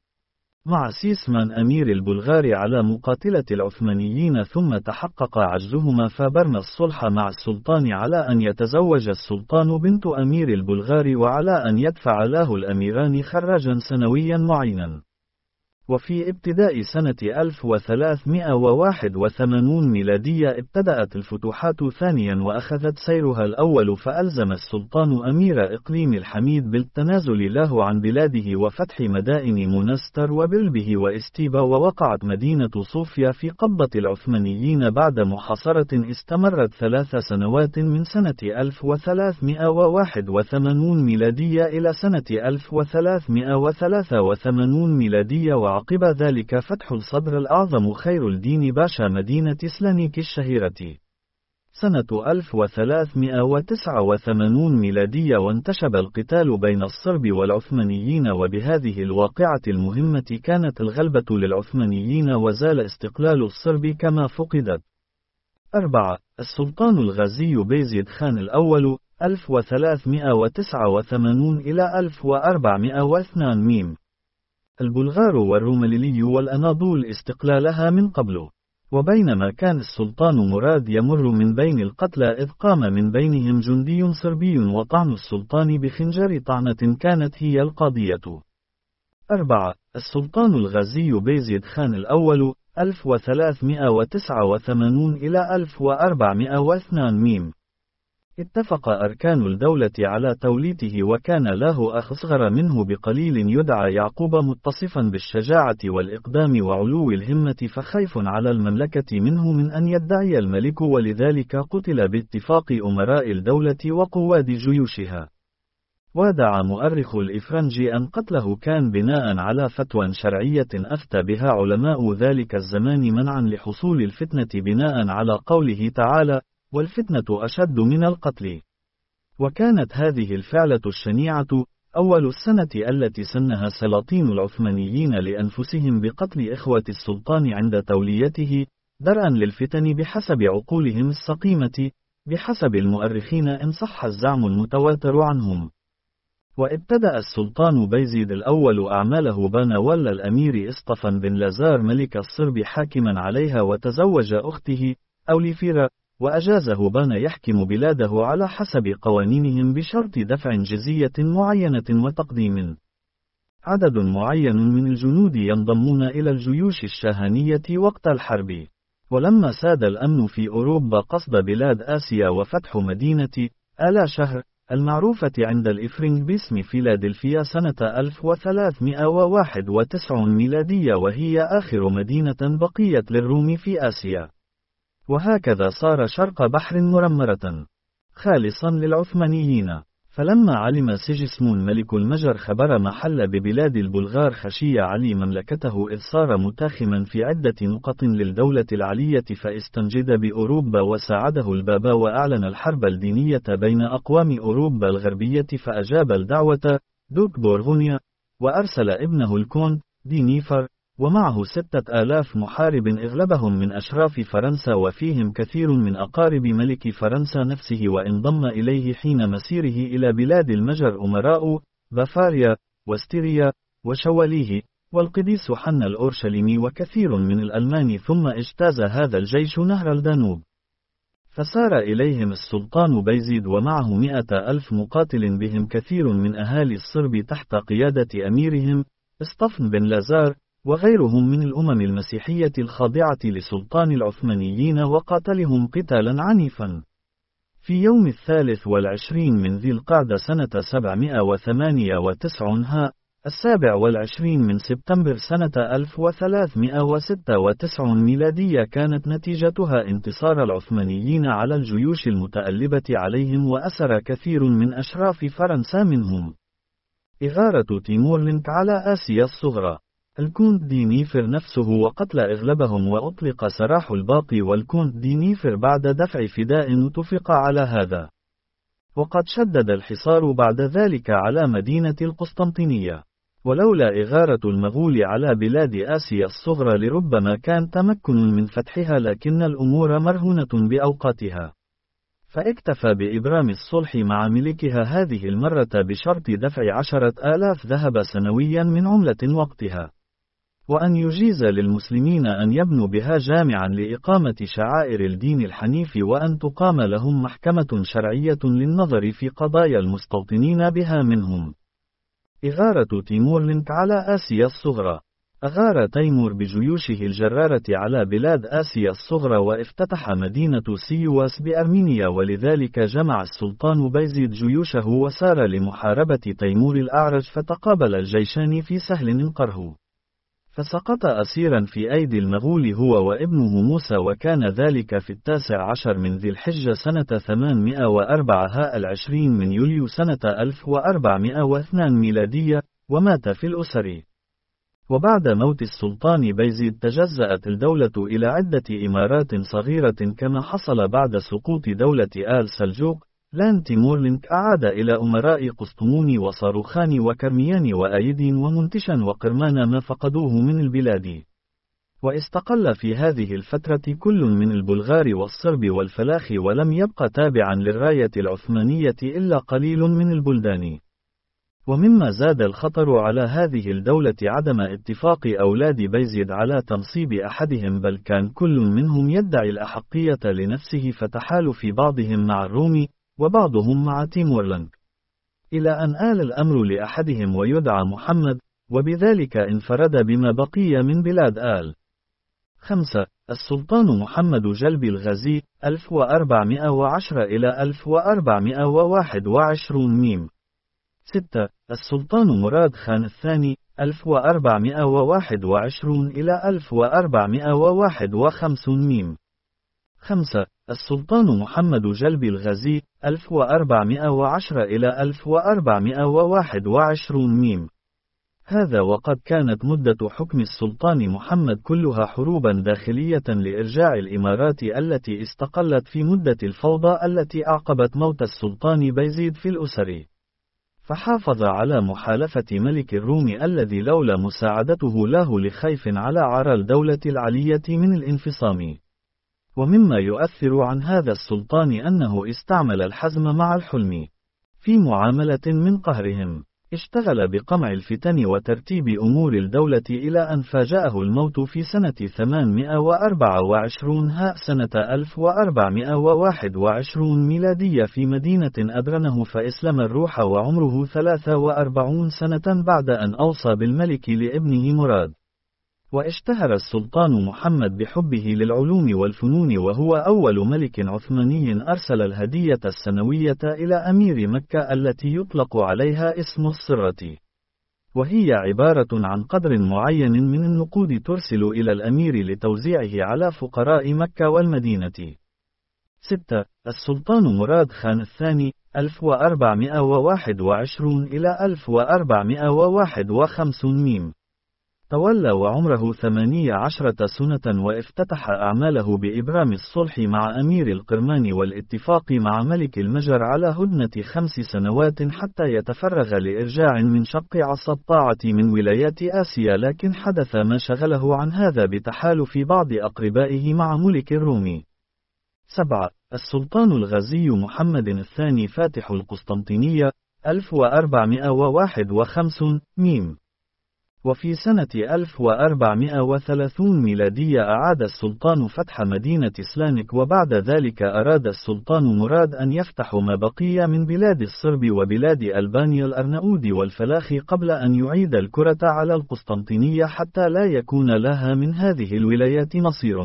مع سيسمان أمير البلغار على مقاتلة العثمانيين، ثم تحقق عجزهما فبرم الصلح مع السلطان على أن يتزوج السلطان بنت أمير البلغار، وعلى أن يدفع له الأميران خراجا سنويا معينا. وفي ابتداء سنة ألف وثلاثمائة وواحد وثمانين ميلادية ابتدأت الفتوحات ثانيا وأخذت سيرها الأول، فألزم السلطان أمير إقليم الحميد بالتنازل له عن بلاده وفتح مدائن منستر وبلبه وإستيبا، ووقعت مدينة صوفيا في قبضة العثمانيين بعد محاصرة استمرت ثلاث سنوات من سنة ألف وثلاثمائة وواحد وثمانين ميلادية إلى سنة ألف وثلاثمائة وثلاثة وثمانين ميلادية. وعقب ذلك فتح الصدر الأعظم خير الدين باشا مدينة سلانيك الشهيرة سنة ألف وثلاثمائة وتسعة وثمانين ميلادية، وانتشب القتال بين الصرب والعثمانيين، وبهذه الواقعة المهمة كانت الغلبة للعثمانيين وزال استقلال الصرب كما فقدت. أربعة. السلطان الغازي بيزيد خان الأول ألف وثلاثمائة وتسعة وثمانين إلى ألف وأربعمائة واثنين ميم. البلغار والروملي والأناضول استقلالها من قبل. وبينما كان السلطان مراد يمر من بين القتلى إذ قام من بينهم جندي صربي وطعن السلطان بخنجر طعنة كانت هي القاضية. أربعة. السلطان الغازي بيزيد خان الأول ألف وثلاثمائة وتسعة وثمانين إلى ألف وأربعمائة واثنين ميم. اتفق أركان الدولة على توليته، وكان له أخ أصغر منه بقليل يدعى يعقوب متصفا بالشجاعة والإقدام وعلو الهمة، فخيف على المملكة منه من أن يدعي الملك، ولذلك قتل باتفاق أمراء الدولة وقواد جيوشها. ودعا مؤرخ الإفرنجي أن قتله كان بناء على فتوى شرعية أفتى بها علماء ذلك الزمان منعا لحصول الفتنة، بناء على قوله تعالى: والفتنة أشد من القتل. وكانت هذه الفعلة الشنيعة أول السنة التي سنها سلاطين العثمانيين لأنفسهم بقتل إخوة السلطان عند توليته، درءا للفتن بحسب عقولهم السقيمة، بحسب المؤرخين إن صح الزعم المتواتر عنهم. وابتدأ السلطان بيزيد الأول أعماله بان ولى الأمير إصطفا بن لازار ملك الصرب حاكما عليها، وتزوج أخته أوليفيرا، وأجازه بان يحكم بلاده على حسب قوانينهم بشرط دفع جزية معينة وتقديم عدد معين من الجنود ينضمون إلى الجيوش الشاهانية وقت الحرب. ولما ساد الأمن في أوروبا قصد بلاد آسيا وفتح مدينة آلا شهر المعروفة عند الإفرنج باسم فيلادلفيا سنة ألف وثلاثمائة وواحد وتسعين ميلادية، وهي آخر مدينة بقيت للروم في آسيا. وهكذا صار شرق بحر مرمرة خالصا للعثمانيين. فلما علم سيجسمون ملك المجر خبر ما حل ببلاد البلغار خشي علي مملكته، إذ صار متاخما في عدة نقط للدولة العلية، فاستنجد بأوروبا وساعده البابا، وأعلن الحرب الدينية بين أقوام أوروبا الغربية، فأجاب الدعوة دوك بورغونيا، وأرسل ابنه الكون دينيفر ومعه ستة آلاف محارب اغلبهم من أشراف فرنسا، وفيهم كثير من أقارب ملك فرنسا نفسه، وانضم إليه حين مسيره إلى بلاد المجر أمراء بافاريا وستيريا وشواليه والقديس حنا الأورشليمي وكثير من الألمان. ثم اجتاز هذا الجيش نهر الدانوب، فسار إليهم السلطان بيزيد ومعه مئة ألف مقاتل، بهم كثير من أهالي الصرب تحت قيادة أميرهم اسطفن بن لازار وغيرهم من الأمم المسيحية الخاضعة لسلطان العثمانيين، وقاتلهم قتالا عنيفا. في يوم الثالث والعشرين من ذي القعدة سنة سبعمائة وثمانية وتسعين ها السابع والعشرين من سبتمبر سنة ألف وثلاثمائة وستة وتسعين ميلادية، كانت نتيجتها انتصار العثمانيين على الجيوش المتألبة عليهم، وأسر كثير من أشراف فرنسا، منهم إغارة تيمورلنك على آسيا الصغرى الكونت دينيفر نفسه وقتل أغلبهم، وأطلق سراح الباقي والكونت دينيفر بعد دفع فداء اتفق على هذا. وقد شدد الحصار بعد ذلك على مدينة القسطنطينية، ولولا إغارة المغول على بلاد آسيا الصغرى لربما كان تمكن من فتحها، لكن الأمور مرهونة بأوقاتها، فاكتفى بإبرام الصلح مع ملكها هذه المرة بشرط دفع عشرة آلاف ذهب سنويا من عملة وقتها، وأن يجيز للمسلمين أن يبنوا بها جامعا لإقامة شعائر الدين الحنيف، وأن تقام لهم محكمة شرعية للنظر في قضايا المستوطنين بها منهم. إغارة تيمورلنك على آسيا الصغرى. أغار تيمور بجيوشه الجرارة على بلاد آسيا الصغرى، وافتتح مدينة سيواس بأرمينيا، ولذلك جمع السلطان بيزيد جيوشه وسار لمحاربة تيمور الأعرج، فتقابل الجيشان في سهل انقره، فسقط أسيرا في أيدي المغول هو وابنه موسى، وكان ذلك في التاسع عشر من ذي الحجة سنة ثمانمائة وأربعة ها العشرين من يوليو سنة ألف وأربعمائة واثنين ميلادية، ومات في الأسر. وبعد موت السلطان بيزيد تجزأت الدولة إلى عدة إمارات صغيرة، كما حصل بعد سقوط دولة آل سلجوق. لان تيمورلنك أعاد إلى أمراء قسطمون وصاروخان وكرميان وآيدين ومنتشا وقرمان ما فقدوه من البلاد. واستقل في هذه الفترة كل من البلغار والصرب والفلاخ، ولم يبق تابعا للراية العثمانية إلا قليل من البلدان. ومما زاد الخطر على هذه الدولة عدم اتفاق أولاد بيزيد على تنصيب أحدهم، بل كان كل منهم يدعي الأحقية لنفسه، فتحال في بعضهم مع الروم وبعضهم مع تيمورلنك، إلى أن آل الأمر لأحدهم ويدعى محمد، وبذلك انفرد بما بقي من بلاد آل. خمسة. السلطان محمد جلب الغزي ألف وأربعمائة وعشرة إلى ألف وأربعمائة وواحد وعشرين ميم. ستة. السلطان مراد خان الثاني ألف وأربعمائة وواحد وعشرين إلى ألف وأربعمائة وواحد وخمسين ميم. خمسة. السلطان محمد جلب الغزي ألف وأربعمائة وعشرة إلى ألف وأربعمائة وواحد وعشرين ميم. هذا وقد كانت مدة حكم السلطان محمد كلها حروبا داخلية لإرجاع الإمارات التي استقلت في مدة الفوضى التي أعقبت موت السلطان بيزيد في الأسر، فحافظ على محالفة ملك الروم الذي لولا مساعدته له لخيف على عرى الدولة العلية من الانفصام. ومما يؤثر عن هذا السلطان أنه استعمل الحزم مع الحلم في معاملة من قهرهم، اشتغل بقمع الفتن وترتيب أمور الدولة إلى أن فاجأه الموت في سنة ثمانمائة وأربعة وعشرين ها سنة ألف وأربعمائة وواحد وعشرين ميلادية في مدينة أدرنه، فأسلم الروح وعمره ثلاث وأربعين سنة بعد أن أوصى بالملك لابنه مراد. واشتهر السلطان محمد بحبه للعلوم والفنون، وهو أول ملك عثماني أرسل الهدية السنوية إلى أمير مكة التي يطلق عليها اسم الصرة، وهي عبارة عن قدر معين من النقود ترسل إلى الأمير لتوزيعه على فقراء مكة والمدينة. ستة. السلطان مراد خان الثاني ألف وأربعمائة وواحد وعشرين إلى ألف وأربعمائة وواحد وخمسين ميم. تولى وعمره ثمانية عشرة سنة، وافتتح أعماله بإبرام الصلح مع أمير القرمان والاتفاق مع ملك المجر على هدنة خمس سنوات حتى يتفرغ لإرجاع من شق عصا الطاعة من ولايات آسيا، لكن حدث ما شغله عن هذا بتحالف بعض أقربائه مع ملك الروم. سبعة. السلطان الغزي محمد الثاني فاتح القسطنطينية ألف وأربعمائة وواحد وخمسين ميم. وفي سنة ألف وأربعمائة وثلاثين ميلادية أعاد السلطان فتح مدينة سلانك، وبعد ذلك أراد السلطان مراد أن يفتح ما بقي من بلاد الصرب وبلاد ألبانيا الأرنؤود والفلاخي قبل أن يعيد الكرة على القسطنطينية حتى لا يكون لها من هذه الولايات نصير.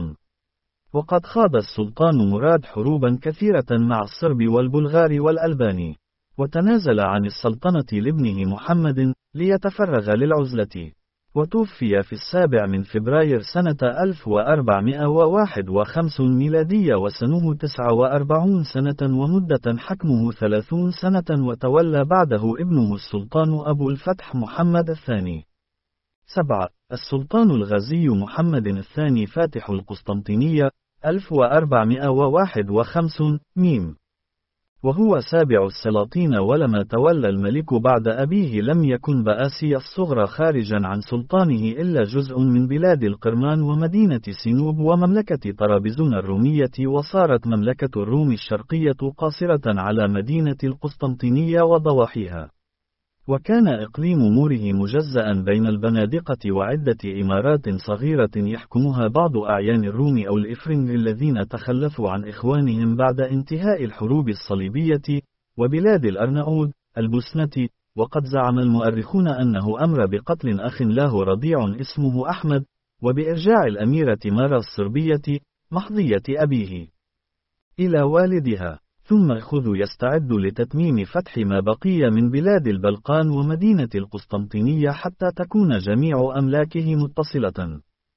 وقد خاض السلطان مراد حروبا كثيرة مع الصرب والبلغار والألبان، وتنازل عن السلطنة لابنه محمد ليتفرغ للعزلة، وتوفي في السابع من فبراير سنة ألف وأربعمائة وواحد وخمسين ميلادية وسنه تسعة وأربعين سنة ومدة حكمه ثلاثين سنة، وتولى بعده ابنه السلطان أبو الفتح محمد الثاني. سبعة. السلطان الغزي محمد الثاني فاتح القسطنطينية ألف وأربعمائة وواحد وخمسين ميم. وهو سابع السلاطين، ولما تولى الملك بعد أبيه لم يكن بآسيا الصغرى خارجا عن سلطانه إلا جزء من بلاد القرمان ومدينة سينوب ومملكة طرابزون الرومية، وصارت مملكة الروم الشرقية قاصرة على مدينة القسطنطينية وضواحيها. وكان إقليم موره مجزأ بين البنادقة وعدة إمارات صغيرة يحكمها بعض أعيان الروم أو الإفرنج الذين تخلفوا عن إخوانهم بعد انتهاء الحروب الصليبية، وبلاد الأرنؤود البوسنة. وقد زعم المؤرخون أنه أمر بقتل أخ له رضيع اسمه أحمد، وبإرجاع الأميرة مارا الصربية محظية أبيه إلى والدها، ثم خذوا يستعد لتتميم فتح ما بقي من بلاد البلقان ومدينة القسطنطينية حتى تكون جميع أملاكه متصلة.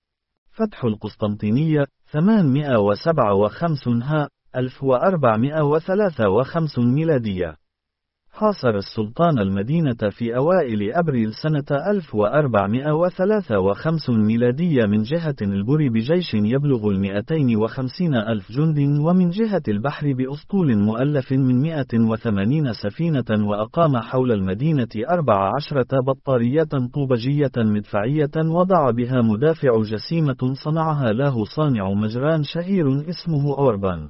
فتح القسطنطينية ثمانمائة وسبعة وخمسين ها ألف وأربعمائة وثلاثة وخمسين ميلادية. حاصر السلطان المدينة في أوائل أبريل سنة ألف وأربعمائة وثلاثة وخمسين ميلادية من جهة البر بجيش يبلغ المئتين وخمسين ألف جند، ومن جهة البحر بأسطول مؤلف من مئة وثمانين سفينة، وأقام حول المدينة أربع عشرة بطارية طوبجية مدفعية وضع بها مدافع جسيمة صنعها له صانع مجران شهير اسمه أوربان،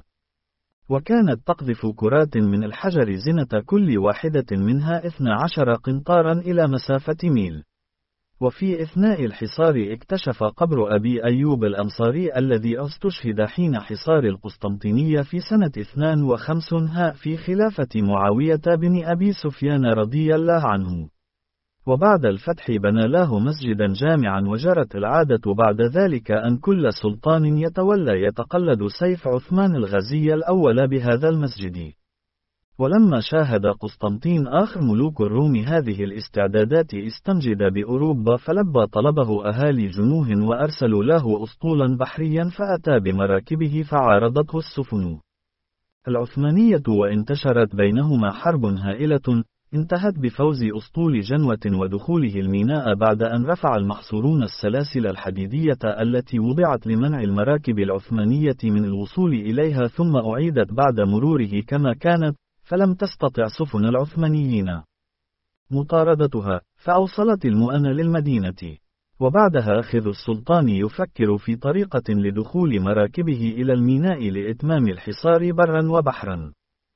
وكانت تقذف كرات من الحجر زنة كل واحدة منها اثنا عشر قنطارا إلى مسافة ميل. وفي إثناء الحصار اكتشف قبر أبي أيوب الأنصاري الذي استشهد حين حصار القسطنطينية في سنة اثنين وخمسين ها في خلافة معاوية بن أبي سفيان رضي الله عنه. وبعد الفتح بنى له مسجدا جامعا، وجرت العادة بعد ذلك أن كل سلطان يتولى يتقلد سيف عثمان الغزي الأول بهذا المسجد. ولما شاهد قسطنطين آخر ملوك الروم هذه الاستعدادات استمجد بأوروبا، فلبى طلبه أهالي جنوه وأرسلوا له أسطولا بحريا فأتى بمراكبه فعارضته السفن العثمانية، وانتشرت بينهما حرب هائلة انتهت بفوز أسطول جنوة ودخوله الميناء بعد أن رفع المحصورون السلاسل الحديدية التي وضعت لمنع المراكب العثمانية من الوصول إليها، ثم أعيدت بعد مروره كما كانت، فلم تستطع سفن العثمانيين مطاردتها، فأوصلت المؤن للمدينة. وبعدها أخذ السلطان يفكر في طريقة لدخول مراكبه إلى الميناء لإتمام الحصار برا وبحرا،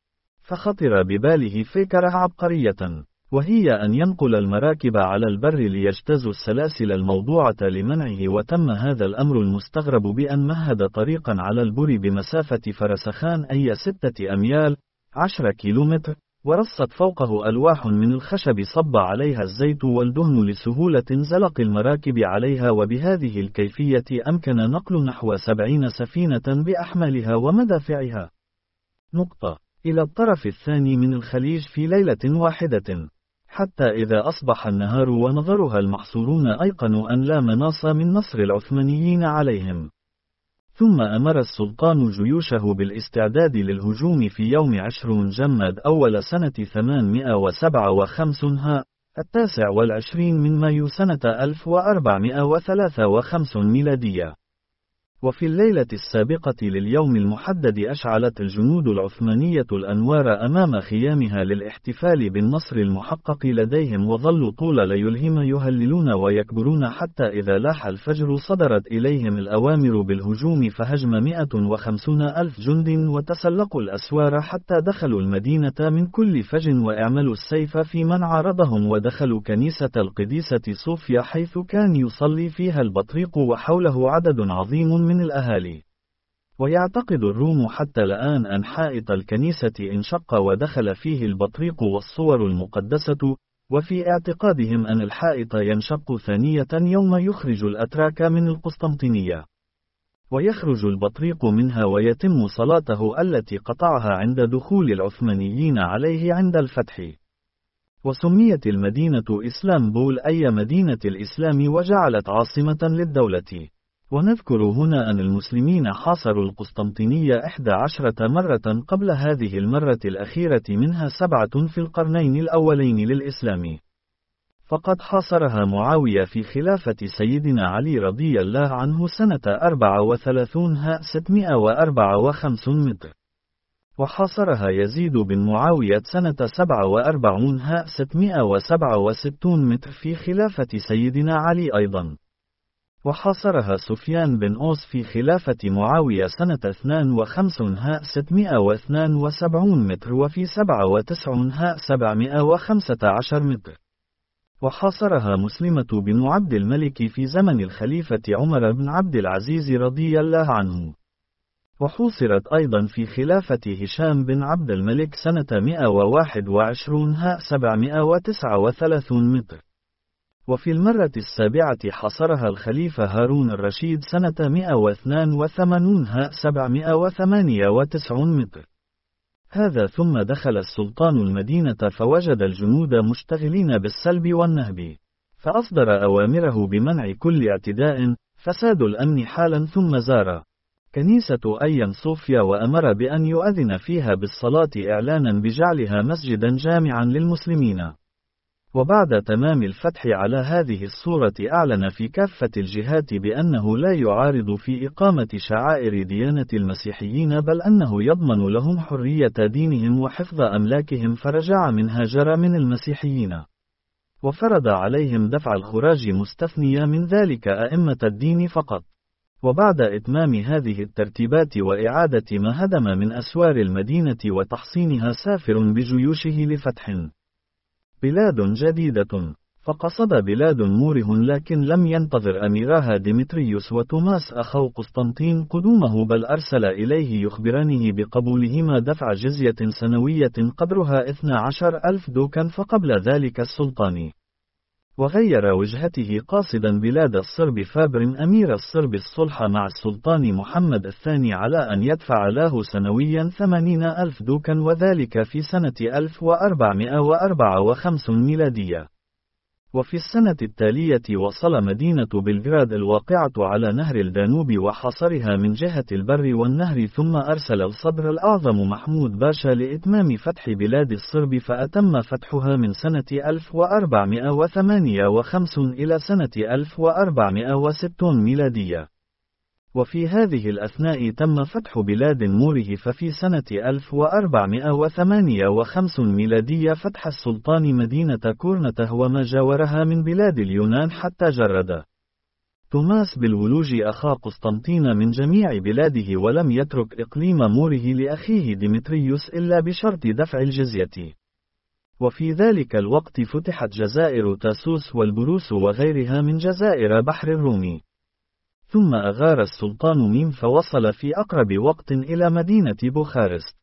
فخطر بباله فكرة عبقرية، وهي أن ينقل المراكب على البر ليجتازوا السلاسل الموضوعة لمنعه. وتم هذا الأمر المستغرب بأن مهد طريقا على البر بمسافة فرسخان أي ستة أميال عشرة كيلومتر ورصت فوقه ألواح من الخشب صب عليها الزيت والدهن لسهولة زلق المراكب عليها، وبهذه الكيفية أمكن نقل نحو سبعين سفينة بأحمالها ومدافعها. نقطة. إلى الطرف الثاني من الخليج في ليلة واحدة، حتى إذا أصبح النهار ونظرها المحصورون أيقنوا أن لا مناص من نصر العثمانيين عليهم. ثم أمر السلطان جيوشه بالاستعداد للهجوم في يوم عشرون جماد أول سنة ثمانمائة وسبعة وخمسين ها التاسع والعشرين من مايو سنة ألف وأربعمائة وثلاثة وخمسين ميلادية. وفي الليلة السابقة لليوم المحدد أشعلت الجنود العثمانية الأنوار أمام خيامها للاحتفال بالنصر المحقق لديهم، وظلوا طول ليلهم يهللون ويكبرون حتى إذا لاح الفجر صدرت إليهم الأوامر بالهجوم، فهجم مئة وخمسون ألف جند وتسلقوا الأسوار حتى دخلوا المدينة من كل فج وأعملوا السيف في من عارضهم، ودخلوا كنيسة القديسة صوفيا حيث كان يصلي فيها البطريق وحوله عدد عظيم من الأهالي. ويعتقد الروم حتى الآن أن حائط الكنيسة انشق ودخل فيه البطريق والصور المقدسة، وفي اعتقادهم أن الحائط ينشق ثانية يوم يخرج الأتراك من القسطنطينية، ويخرج البطريق منها ويتم صلاته التي قطعها عند دخول العثمانيين عليه عند الفتح. وسميت المدينة إسلامبول أي مدينة الإسلام، وجعلت عاصمة للدولة. ونذكر هنا أن المسلمين حاصروا القسطنطينية إحدى عشرة مرة قبل هذه المرة الأخيرة، منها سبعة في القرنين الأولين للإسلام. فقد حاصرها معاوية في خلافة سيدنا علي رضي الله عنه سنة أربعة وثلاثين ها ستمائة وأربعة وخمسين متر، وحاصرها يزيد بن معاوية سنة سبعة وأربعين ها ستمائة وسبعة وستين متر في خلافة سيدنا علي أيضا. وحاصرها سفيان بن أوس في خلافة معاوية سنة اثنين وخمسين ها ستمائة واثنين وسبعين متر، وفي سبعة وتسعين ها سبعمائة وخمسة عشر متر. وحاصرها مسلمة بن عبد الملك في زمن الخليفة عمر بن عبد العزيز رضي الله عنه. وحوصرت أيضا في خلافة هشام بن عبد الملك سنة مائة وواحد وعشرين ها سبعمائة وتسعة وثلاثين متر. وفي المرة السابعة حاصرها الخليفة هارون الرشيد سنة مائة واثنين وثمانين ها سبعمائة وثمانية وتسعين متر. هذا ثم دخل السلطان المدينة فوجد الجنود مشتغلين بالسلب والنهب، فأصدر أوامره بمنع كل اعتداء، فساد الأمن حالا، ثم زار كنيسة أيا صوفيا وأمر بأن يؤذن فيها بالصلاة إعلانا بجعلها مسجدا جامعا للمسلمين. وبعد تمام الفتح على هذه الصورة أعلن في كافة الجهات بأنه لا يعارض في إقامة شعائر ديانة المسيحيين، بل أنه يضمن لهم حرية دينهم وحفظ أملاكهم، فرجع من هاجر من المسيحيين، وفرض عليهم دفع الخراج مستثنيا من ذلك أئمة الدين فقط. وبعد إتمام هذه الترتيبات وإعادة ما هدم من أسوار المدينة وتحصينها، سافر بجيوشه لفتح بلاد جديدة، فقصد بلاد موره، لكن لم ينتظر أميرها ديمتريوس وتوماس أخو قسطنطين قدومه، بل أرسل إليه يخبرانه بقبولهما دفع جزية سنوية قدرها اثنا عشر ألف دوكا. فقبل ذلك السلطان وغير وجهته قاصدا بلاد الصرب فابر أمير الصرب الصلح مع السلطان محمد الثاني على أن يدفع له سنويا ثمانين ألف دوكا، وذلك في سنة ألف وأربعمائة وأربعة وخمسين ميلادية. وفي السنة التالية وصل مدينة بلغراد الواقعة على نهر الدانوب وحاصرها من جهة البر والنهر، ثم أرسل الصدر الأعظم محمود باشا لإتمام فتح بلاد الصرب، فأتم فتحها من سنة ألف وأربعمائة وثمانية وخمسين إلى سنة ألف وأربعمائة وستين ميلادية. وفي هذه الأثناء تم فتح بلاد موره، ففي سنة ألف وأربعمائة وثمانية وخمسين ميلادية فتح السلطان مدينة كورنته وما جاورها من بلاد اليونان، حتى جرد توماس بالولوج أخا قسطنطين من جميع بلاده، ولم يترك إقليم موره لأخيه ديمتريوس إلا بشرط دفع الجزية. وفي ذلك الوقت فتحت جزائر تاسوس والبروس وغيرها من جزائر بحر الرومي. ثم أغار السلطان ميم فوصل في أقرب وقت إلى مدينة بوخارست،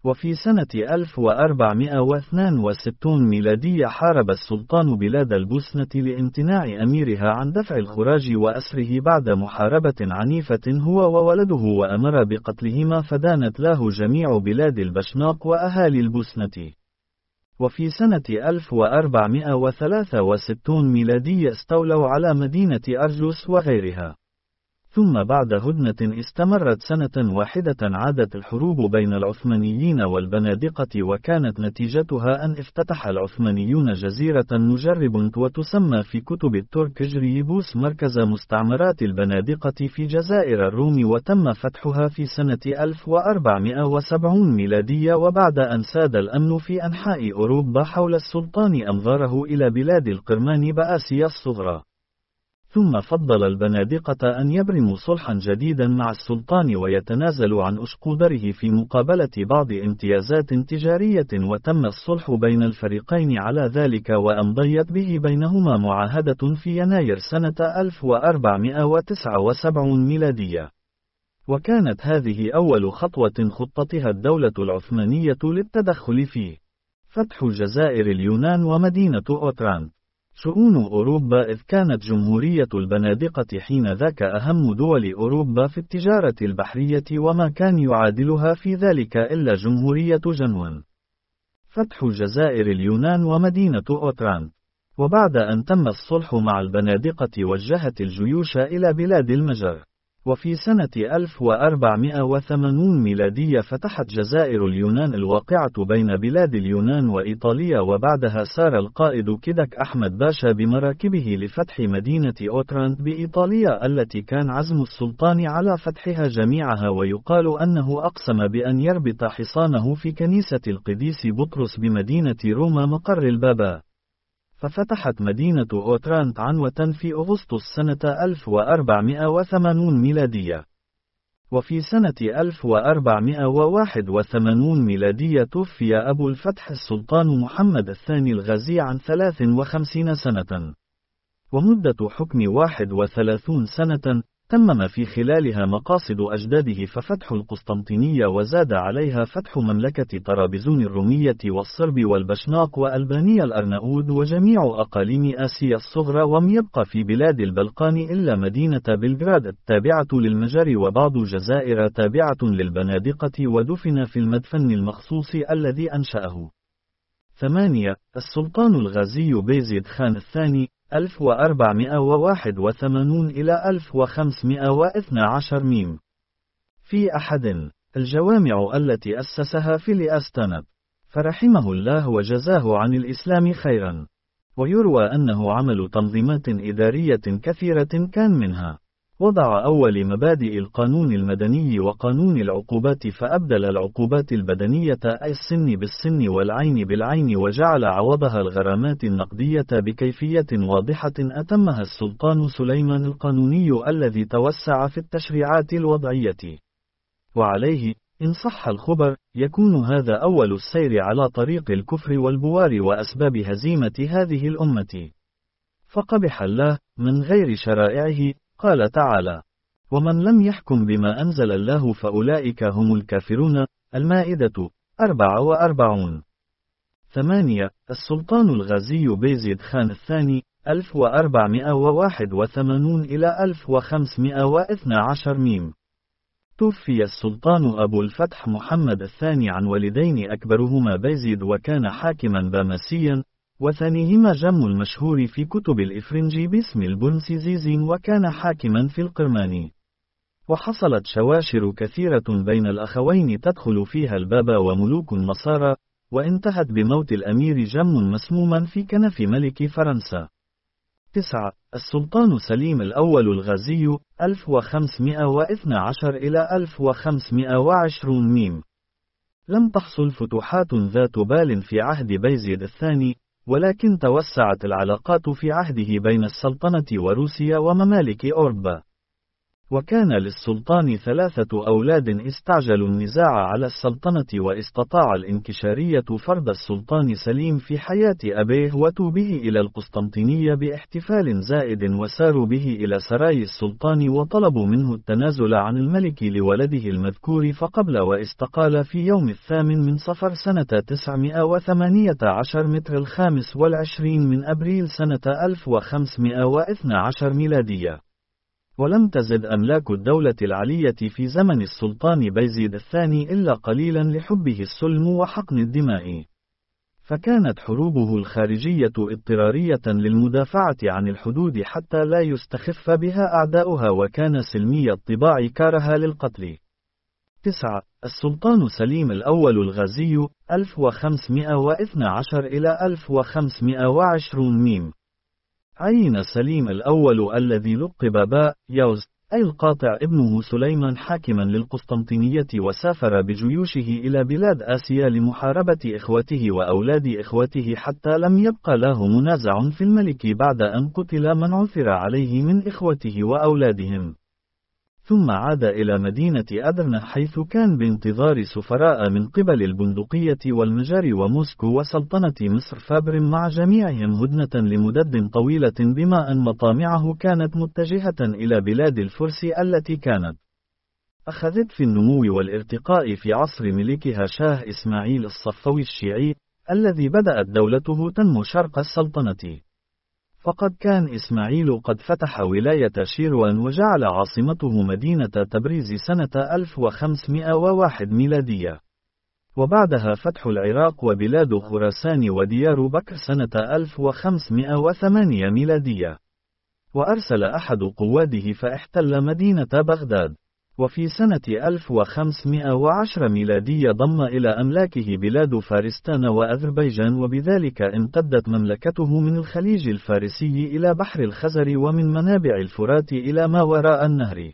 وفي سنة ألف وأربعمائة واثنين وستين ميلادية حارب السلطان بلاد البوسنة لامتناع أميرها عن دفع الخراج وأسره بعد محاربة عنيفة هو وولده وأمر بقتلهما، فدانت له جميع بلاد البشناق وأهالي البوسنة. وفي سنة ألف وأربعمائة وثلاثة وستين ميلادية استولوا على مدينة أرجلس وغيرها. ثم بعد هدنة استمرت سنة واحدة عادت الحروب بين العثمانيين والبنادقة، وكانت نتيجتها أن افتتح العثمانيون جزيرة نجرب وتسمى في كتب الترك جريبوس مركز مستعمرات البنادقة في جزائر الروم، وتم فتحها في سنة ألف وأربعمائة وسبعين ميلادية. وبعد أن ساد الأمن في أنحاء أوروبا حول السلطان أنظاره إلى بلاد القرمان بآسيا الصغرى. ثم فضل البنادقة أن يبرموا صلحا جديدا مع السلطان ويتنازلوا عن أشقودره في مقابلة بعض امتيازات تجارية، وتم الصلح بين الفريقين على ذلك، وأمضيت به بينهما معاهدة في يناير سنة ألف وأربعمائة وتسعة وسبعين ميلادية. وكانت هذه أول خطوة خطتها الدولة العثمانية للتدخل في فتح جزائر اليونان ومدينة أوتراند. شؤون أوروبا، إذ كانت جمهورية البنادقة حين ذاك أهم دول أوروبا في التجارة البحرية، وما كان يعادلها في ذلك إلا جمهورية جنوان. فتح جزائر اليونان ومدينة أوتراند. وبعد أن تم الصلح مع البنادقة وجهت الجيوش إلى بلاد المجر. وفي سنة ألف وأربعمائة وثمانين ميلادية فتحت جزائر اليونان الواقعة بين بلاد اليونان وإيطاليا، وبعدها سار القائد كيدك أحمد باشا بمراكبه لفتح مدينة أوتراند بإيطاليا التي كان عزم السلطان على فتحها جميعها، ويقال أنه أقسم بأن يربط حصانه في كنيسة القديس بطرس بمدينة روما مقر البابا. ففتحت مدينة أوتراند عنوة في أغسطس سنة ألف وأربعمائة وثمانين ميلادية. وفي سنة ألف وأربعمائة وواحد وثمانين ميلادية توفي أبو الفتح السلطان محمد الثاني الغازي عن ثلاث وخمسين سنة، ومدة حكم واحد وثلاثين سنة تمم في خلالها مقاصد أجداده، ففتح القسطنطينية وزاد عليها فتح مملكة طرابزون الرومية والصرب والبشناق وألبانيا الأرناؤوط وجميع أقاليم آسيا الصغرى، وم يبقى في بلاد البلقان إلا مدينة بلغراد التابعة للمجر وبعض جزائر تابعة للبنادقة، ودفن في المدفن المخصوص الذي أنشأه. ثمانية. السلطان الغازي بايزيد خان الثاني ألف وأربعمائة وواحد وثمانين إلى ألف وخمسمائة واثني عشر ميم. في أحد الجوامع التي أسسها في لأستانب، فرحمه الله وجزاه عن الإسلام خيرا. ويروى أنه عمل تنظيمات إدارية كثيرة، كان منها وضع أول مبادئ القانون المدني وقانون العقوبات، فأبدل العقوبات البدنية أي السن بالسن والعين بالعين، وجعل عوضها الغرامات النقدية بكيفية واضحة أتمها السلطان سليمان القانوني الذي توسع في التشريعات الوضعية. وعليه إن صح الخبر يكون هذا أول السير على طريق الكفر والبوار وأسباب هزيمة هذه الأمة. فقبح الله من غير شرائعه. قال تعالى: ومن لم يحكم بما أنزل الله فأولئك هم الكافرون. المائدة أربعة وأربعون. ثمانية. السلطان الغازي بايزيد خان الثاني ألف وأربعمائة وواحد وثمانين إلى ألف وخمسمائة واثني عشر ميم. توفي السلطان أبو الفتح محمد الثاني عن والدين أكبرهما بايزيد وكان حاكما بامسيا، وثانيهما جم المشهور في كتب الإفرنجي باسم البنسيزيزين، وكان حاكما في القرمان. وحصلت شواشر كثيرة بين الأخوين تدخل فيها البابا وملوك النصارى، وانتهت بموت الأمير جم مسموما في كنف ملك فرنسا. تسعة. السلطان سليم الأول الغازي ألف وخمسمائة واثني عشر إلى ألف وخمسمائة وعشرين ميم. لم تحصل فتوحات ذات بال في عهد بايزيد الثاني، ولكن توسعت العلاقات في عهده بين السلطنة وروسيا وممالك أوروبا. وكان للسلطان ثلاثة أولاد استعجلوا النزاع على السلطنة، واستطاع الإنكشارية فرض السلطان سليم في حياة أبيه واتوا به إلى القسطنطينية باحتفال زائد، وساروا به إلى سراي السلطان وطلبوا منه التنازل عن الملك لولده المذكور، فقبل واستقال في يوم الثامن من صفر سنة تسعمائة وثمانية عشر متر الخامس والعشرين من أبريل سنة ألف وخمسمائة واثني عشر ميلادية. ولم تزد أملاك الدولة العلية في زمن السلطان بايزيد الثاني إلا قليلا لحبه السلم وحقن الدماء، فكانت حروبه الخارجية اضطرارية للمدافعة عن الحدود حتى لا يستخف بها أعداؤها، وكان سلمي الطباع كارها للقتل. تسعة. السلطان سليم الأول الغازي ألف وخمسمائة واثني عشر إلى ألف وخمسمائة وعشرين ميم. عين سليم الأول الذي لقب با يوز أي القاطع ابنه سليمان حاكما للقسطنطينية، وسافر بجيوشه إلى بلاد آسيا لمحاربة إخوته وأولاد إخوته، حتى لم يبقى له منازع في الملك بعد أن قتل من عثر عليه من إخوته وأولادهم. ثم عاد إلى مدينة أدرنة، حيث كان بانتظار سفراء من قبل البندقية والمجار وموسكو وسلطنة مصر فابر، مع جميعهم هدنة لمدد طويلة، بما أن مطامعه كانت متجهة إلى بلاد الفرس التي كانت أخذت في النمو والارتقاء في عصر ملكها شاه إسماعيل الصفوي الشيعي، الذي بدأت دولته تنمو شرق السلطنة. فقد كان إسماعيل قد فتح ولاية شيروان وجعل عاصمته مدينة تبريز سنة ألف وخمسمائة وواحد ميلادية، وبعدها فتح العراق وبلاد خراسان وديار بكر سنة ألف وخمسمائة وثمانية ميلادية، وأرسل أحد قواده فاحتل مدينة بغداد. وفي سنة ألف وخمسمائة وعشرة ميلادية ضم إلى أملاكه بلاد فارستان وأذربيجان، وبذلك امتدت مملكته من الخليج الفارسي إلى بحر الخزر، ومن منابع الفرات إلى ما وراء النهر.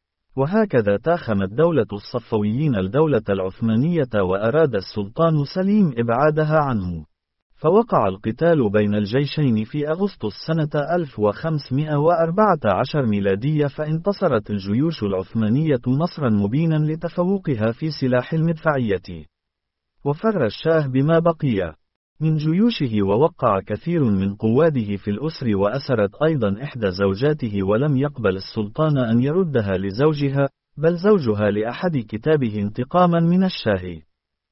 وهكذا تاخمت دولة الصفويين الدولة العثمانية، وأراد السلطان سليم إبعادها عنه، فوقع القتال بين الجيشين في أغسطس سنة ألف وخمسمائة وأربعة عشر ميلادية، فانتصرت الجيوش العثمانية نصرا مبينا لتفوقها في سلاح المدفعية، وفر الشاه بما بقي من جيوشه، ووقع كثير من قواده في الأسر، وأسرت أيضا إحدى زوجاته، ولم يقبل السلطان أن يردها لزوجها، بل زوجها لأحد كتابه انتقاما من الشاه.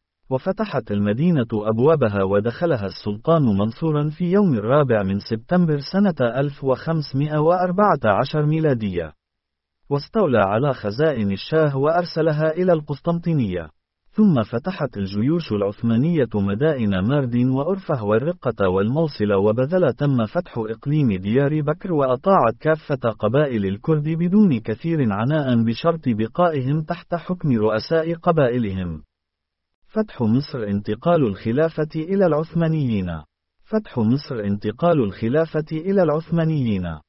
وفتحت المدينة أبوابها ودخلها السلطان منصورا في يوم الرابع من سبتمبر سنة ألف وخمسمائة وأربعة عشر ميلادية، واستولى على خزائن الشاه وأرسلها إلى القسطنطينية. ثم فتحت الجيوش العثمانية مدائن ماردين وأرفه والرقة والموصل، وبذل تم فتح إقليم ديار بكر، وأطاعت كافة قبائل الكرد بدون كثير عناء، بشرط بقائهم تحت حكم رؤساء قبائلهم. فتح مصر انتقال الخلافة إلى العثمانيين. فتح مصر انتقال الخلافة إلى العثمانيين.